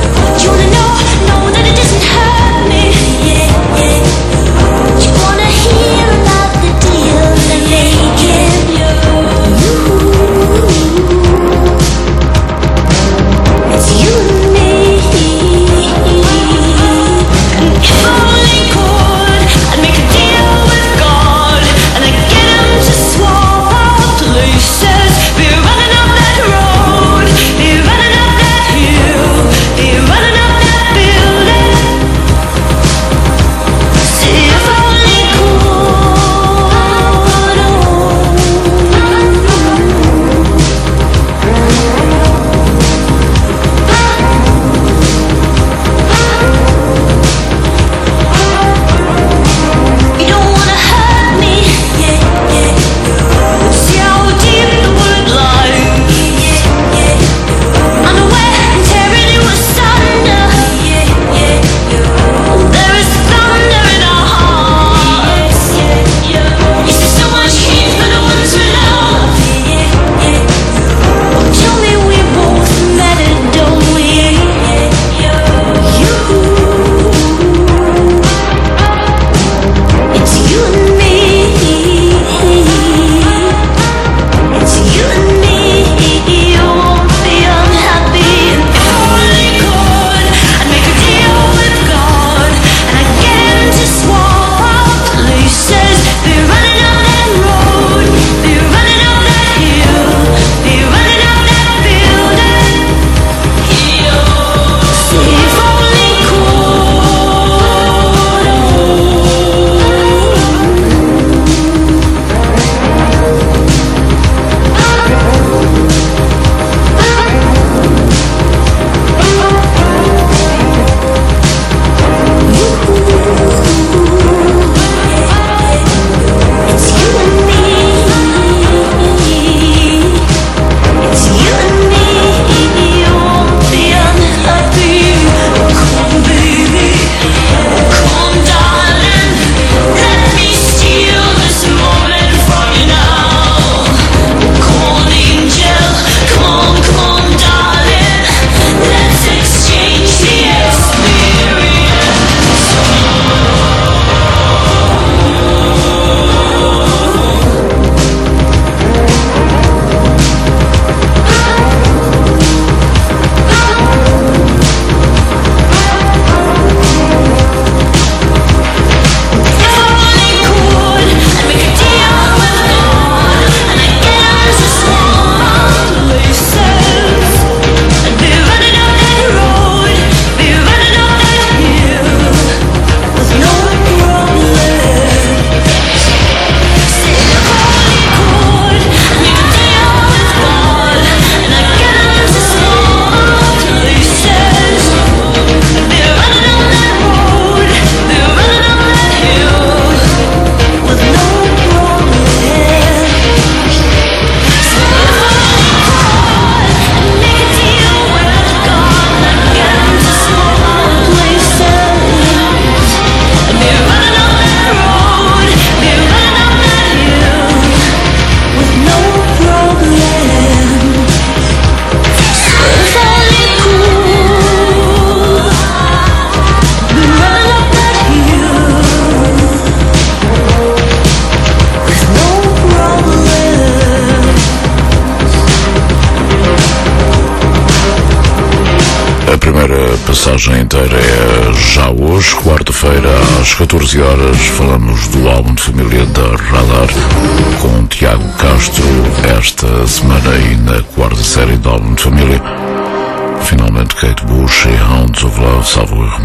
passagem inteira é já hoje, quarta-feira, às 14 horas. Falamos do álbum de família da Radar com Tiago Castro esta semana e na quarta série do álbum de família. Finalmente Kate Bush e Hounds of Love, salvo erro,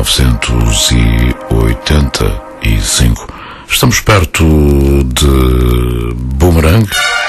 1985. Estamos perto de Boomerang.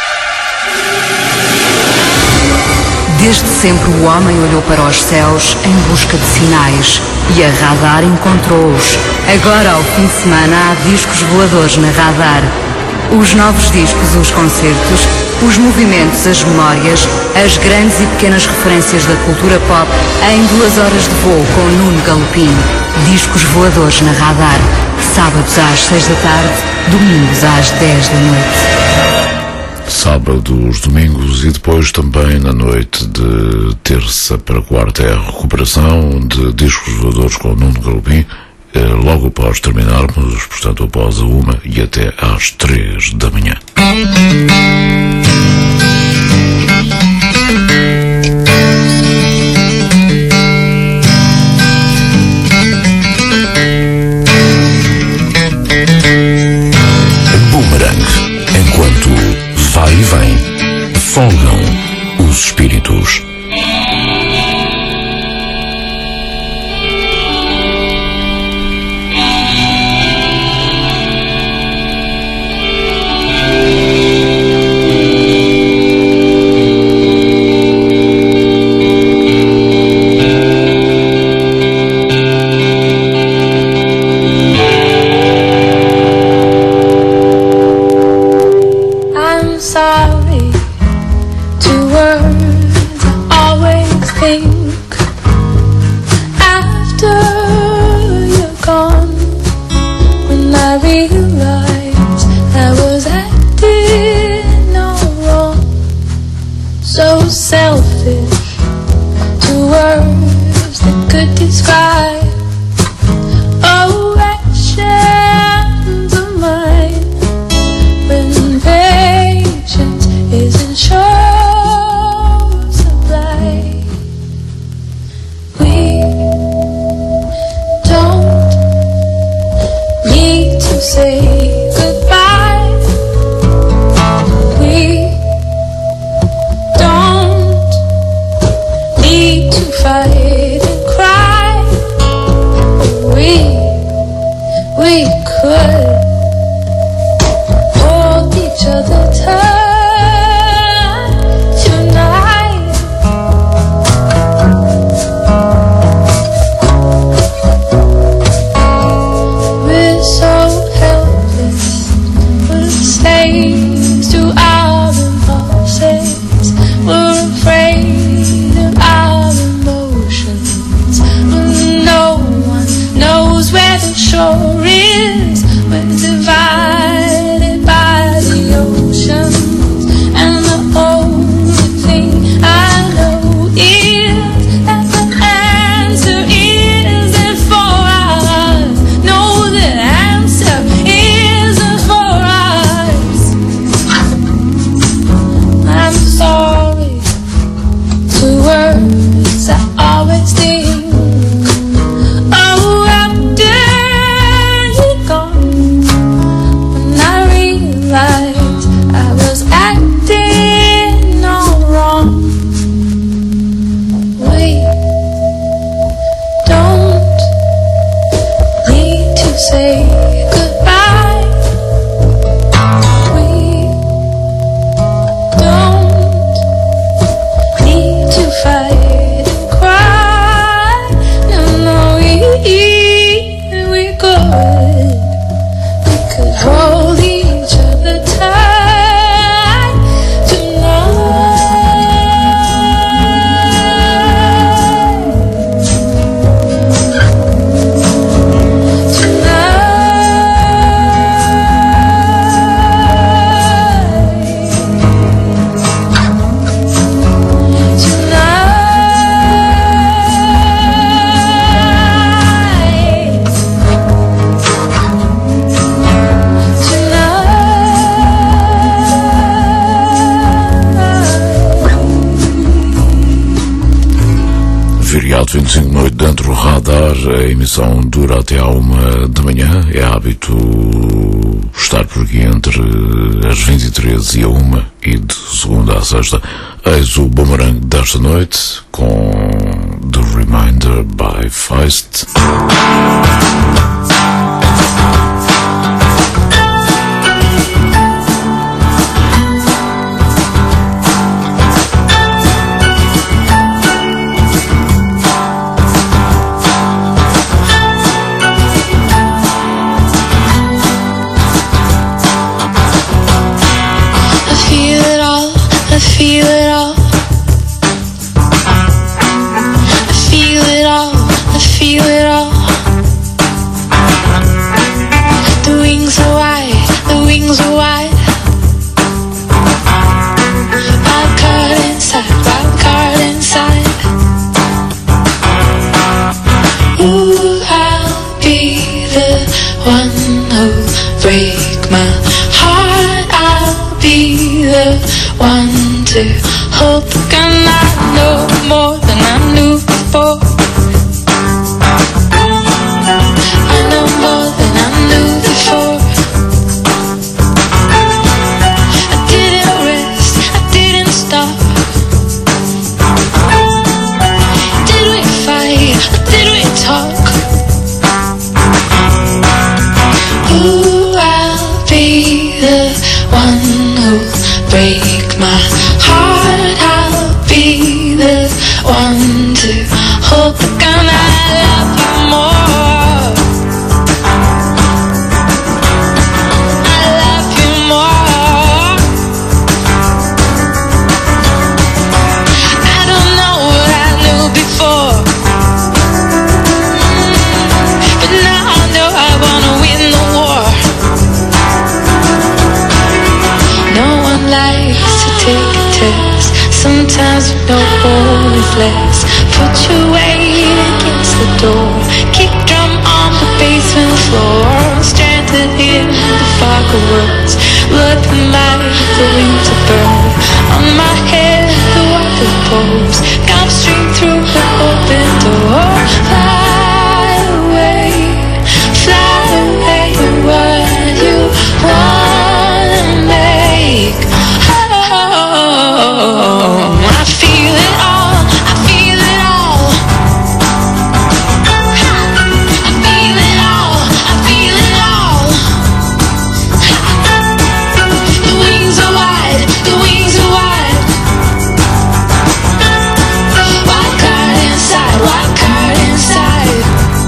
Desde sempre o homem olhou para os céus em busca de sinais e a Radar encontrou-os. Agora, ao fim de semana, há discos voadores na Radar. Os novos discos, os concertos, os movimentos, as memórias, as grandes e pequenas referências da cultura pop em 2 horas de voo com Nuno Galopim. Discos voadores na Radar. Sábados às 6 da tarde, domingos às 10 da noite. Sábados, domingos e depois também na noite de terça para quarta é a recuperação de discos voadores com o Nuno Galopim, logo após terminarmos, portanto após a 1 e até às 3 da manhã. Boomerang, enquanto vai e vem, folgam os espíritos. dentro do radar. A emissão dura até à 1 da manhã. É hábito estar por aqui entre as 23 e a 1 e de segunda a sexta. Eis o boomerang desta noite com The Reminder by Feist. Feel it all. I feel it all. I feel it all. The wings are wide. The wings are wide. Wild card inside. Wild card inside. Ooh, I'll be the one who'll break my heart. I'll be the one to hold the gun. I know more than I knew before. I know more than I knew before. I didn't rest, I didn't stop. Did we fight, or did we talk? Ooh, I'll be the one who'll break my heart. I'll be the one to hold the gun. I love you more. I love you more. I don't know what I knew before, but now I know I wanna win the war. No one likes to take a test. Sometimes you know only flex. Put your weight against the door. Kick drum on the basement floor. Stranded in the fog of words. Looking like the winter burn. On my head the water pours. Come stream through the open door. Fly away. What you wanna make. I feel it all, I feel it all. I feel it all, I feel it all. The wings are wide, the wings are wide. Wild card inside, wild card inside.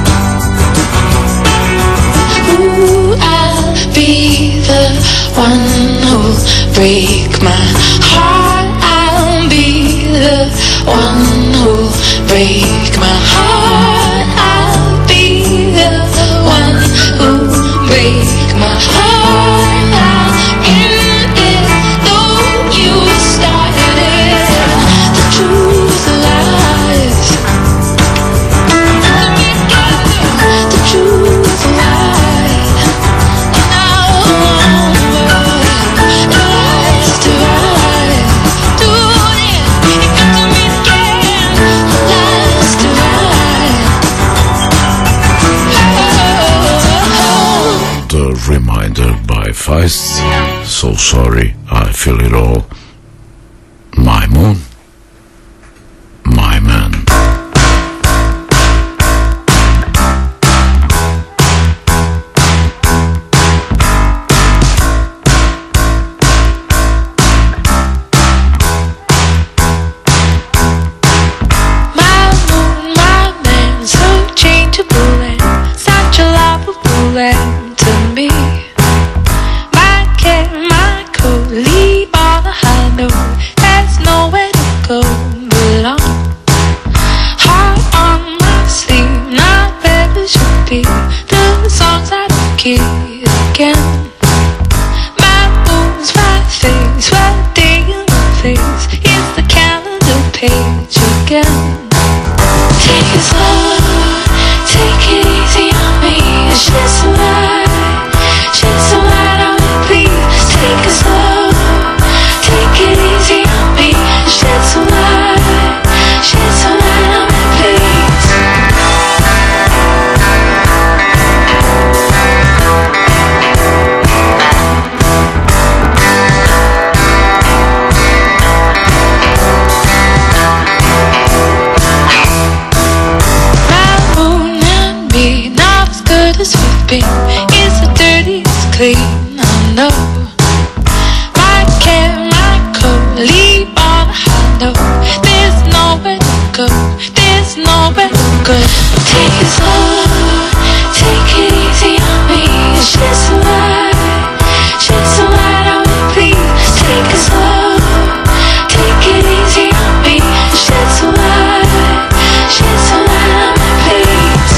Ooh, I'll be the one who'll break my heart. I'll be the one who'll break my heart. I'll be the one who'll break my heart. I'm in it, though you started it. The truth lies. The truth lies. Lies to rise. Do it. You got to meet again. Lies to rise. The Reminder by Feist. So sorry, I feel it all. My moon, my man. My moon, my man, so changeable and such a lovable land to me. My care, my coat, leave on a high note. There's nowhere to go but on. beam is the dirtiest clean. I know my care, my code, leave on a high note. There's nowhere to go, there's nowhere to go. Take it slow, take it easy on me. Shed some light on me, please. Take it slow, take it easy on me. Shed some light on me, please.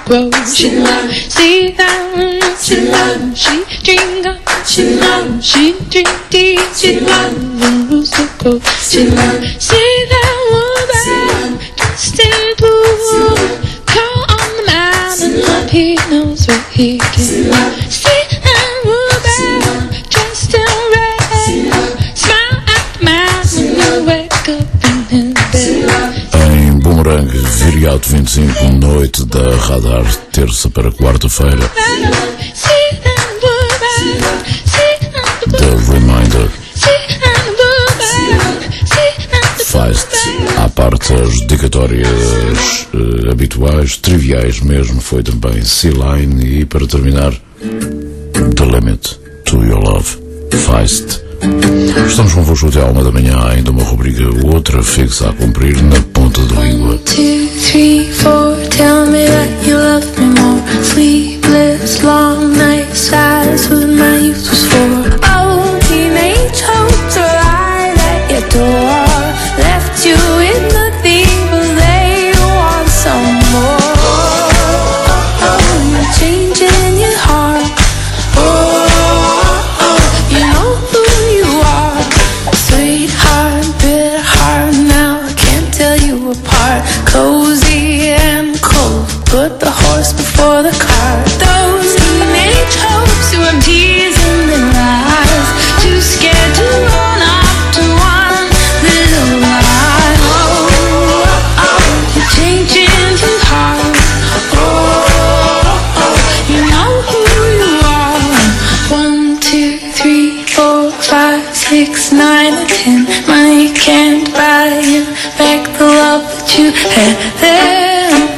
road. She love, see that she love, she drink up, she love, she drink deep, she love, the rules so cold. She love, see that woman, dressed in blue, call on the mountain, love, he knows what he can do. See that woman, dressed in red, smile at the mountain, wake up in his bed. Em Boomerang, Viriato 25, noite da Radar, terça para quarta-feira. The Reminder. Feist, à parte as dedicatórias habituais, triviais mesmo, foi também C-Line e para terminar, The Limit to Your Love, Feist. Estamos convosco até à 1 da manhã, ainda uma rubrica outra fixa a cumprir na ponta da língua. 1, 2, 3, 4, tell me that you love me more. Sleepless, long nights, that's what my youth was for. Oh, teenage hopes are right at your door. Left you with nothing, but they want some more. Oh, you're changing your heart. Oh, you know who you are. Sweetheart, bitter heart, now I can't tell you apart. Cozy and cold, put the horse before the cart. Those teenage hopes who have tears in their eyes, too scared to run up to one little lie. Oh, you're changing too hard. Oh, you know who you are. 1, 2, 3, 4, 5, 6, 9, and 10. Money can't buy you back the love that you had then.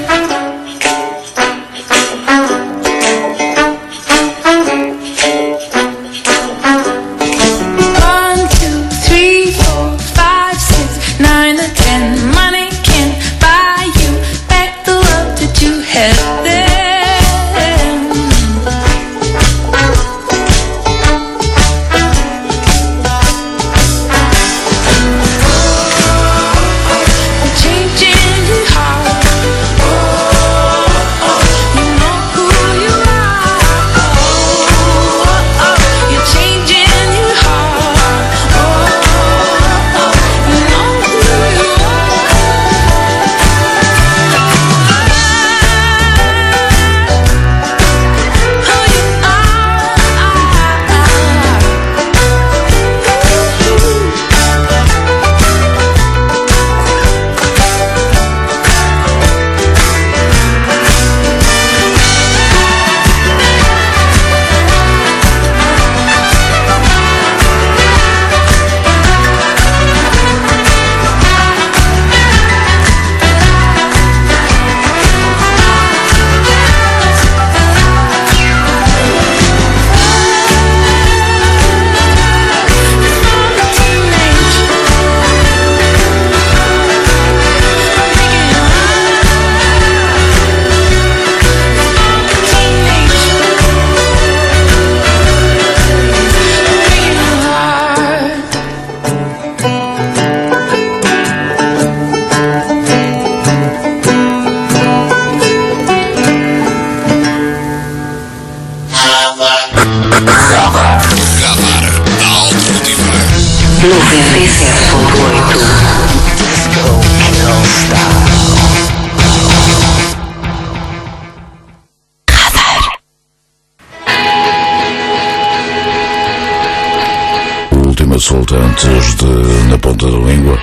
Solta antes de Na Ponta da Língua.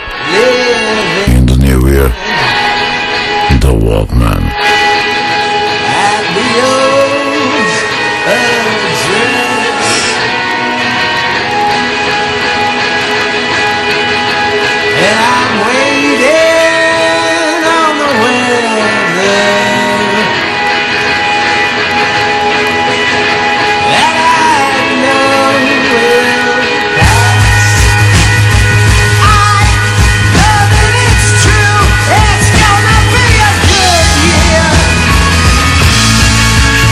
In the New Year, The Walkman. It's gonna be a good year.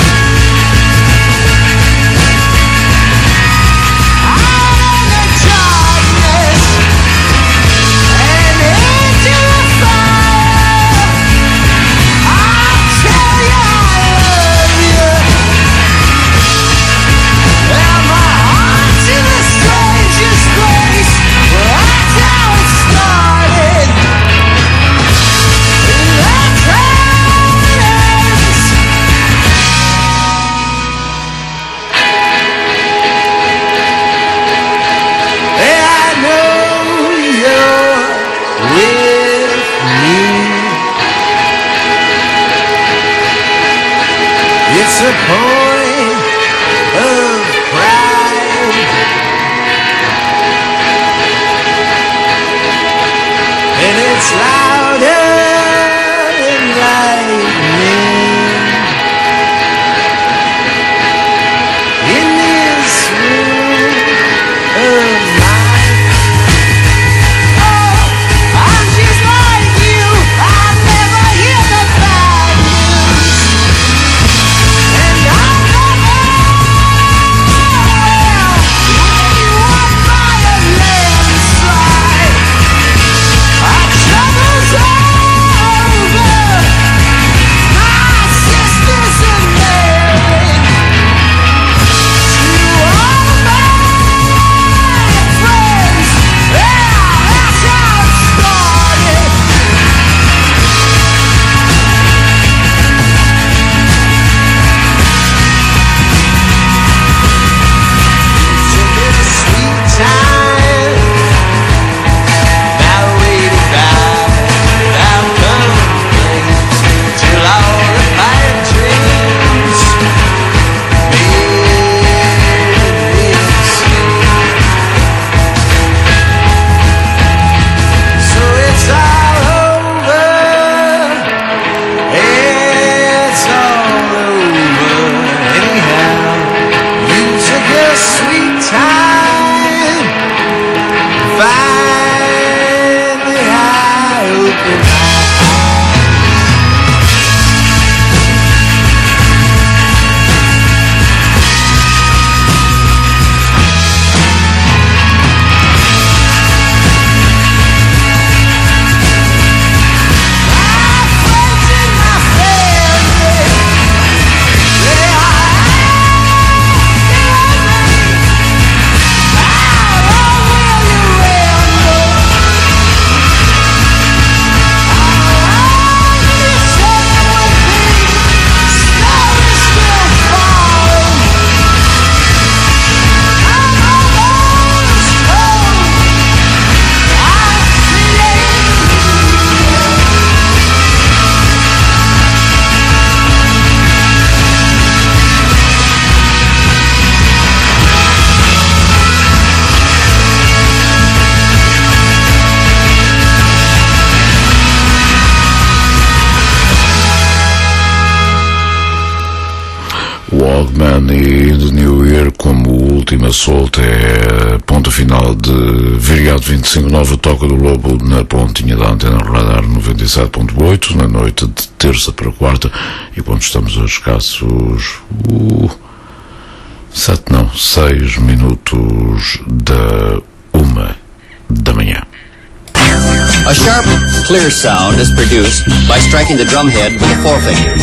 última solta é ponto final de Viriato 25, nova Toca do Lobo na pontinha da antena Radar 97.8, na noite de terça para quarta, e quando estamos a escassos 6 minutos da 1 da manhã. A sharp, clear sound is produced by striking the drum head with the forefinger.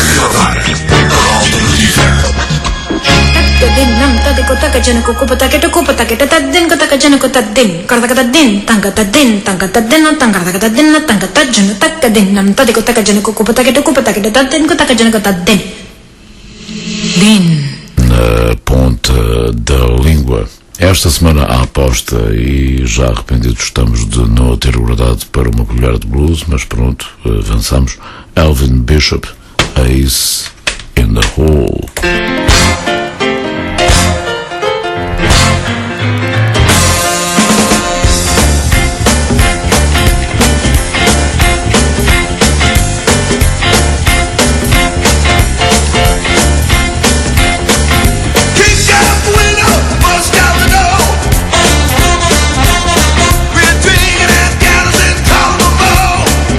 Na ponta da língua. Esta semana há aposta e já arrependidos estamos de não a ter guardado para uma colher de blues, mas pronto, avançamos. Elvin Bishop, Ace in the Hole.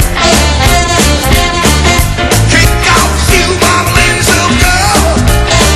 Kick off, you mama, lady, so girl.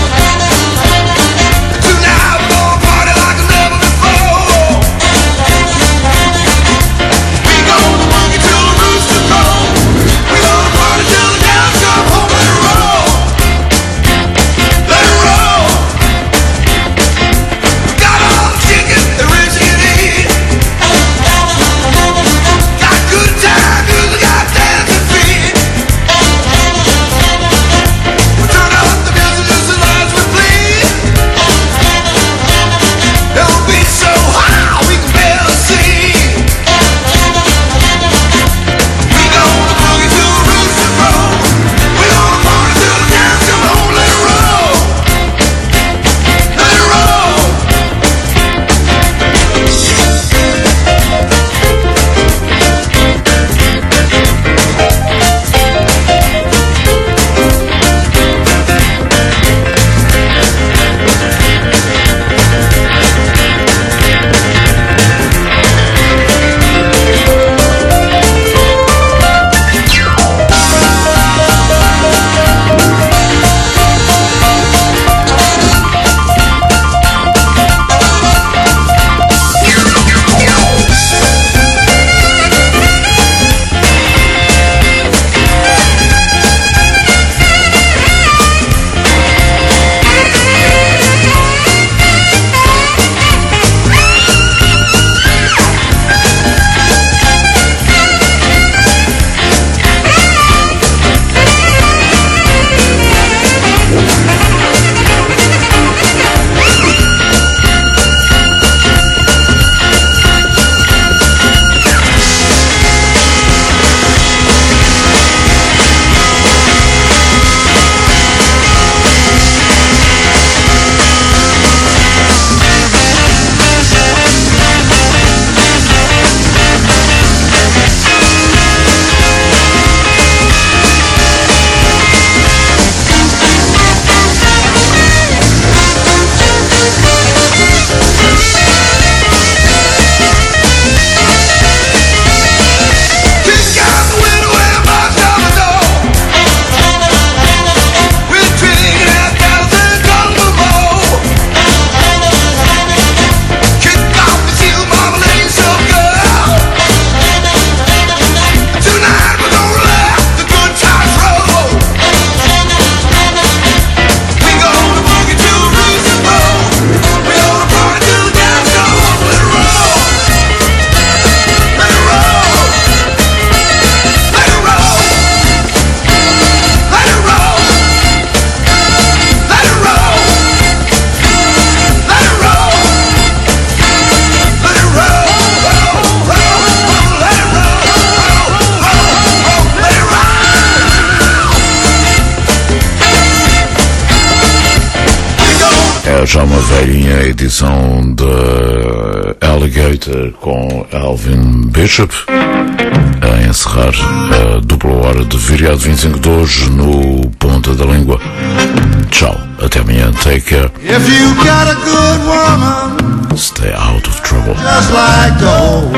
É já uma velhinha edição de Alligator com Alvin Bishop a encerrar a dupla hora de Viriato 25 de hoje no Ponta da Língua. Tchau, até amanhã, take care. If you got a good woman, stay out of trouble. Just like gold.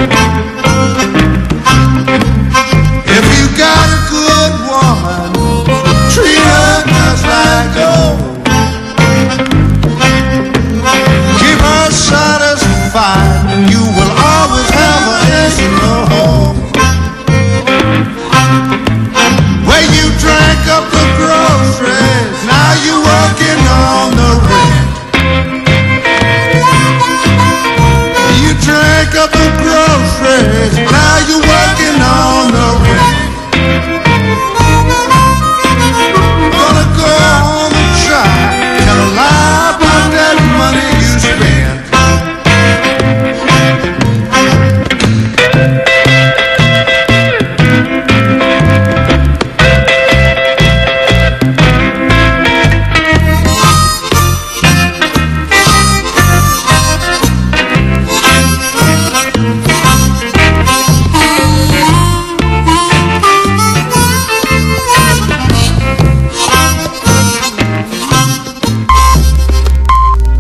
If you got a good woman, treat her just like gold. Keep her satisfied, you will always have her in your home. Where you drank up the groceries, now you working on the rent. You drank up the groceries, now you working on the rent. Gonna go home and try, tell a lie about that money you spent.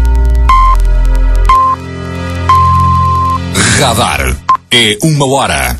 Radar é uma hora.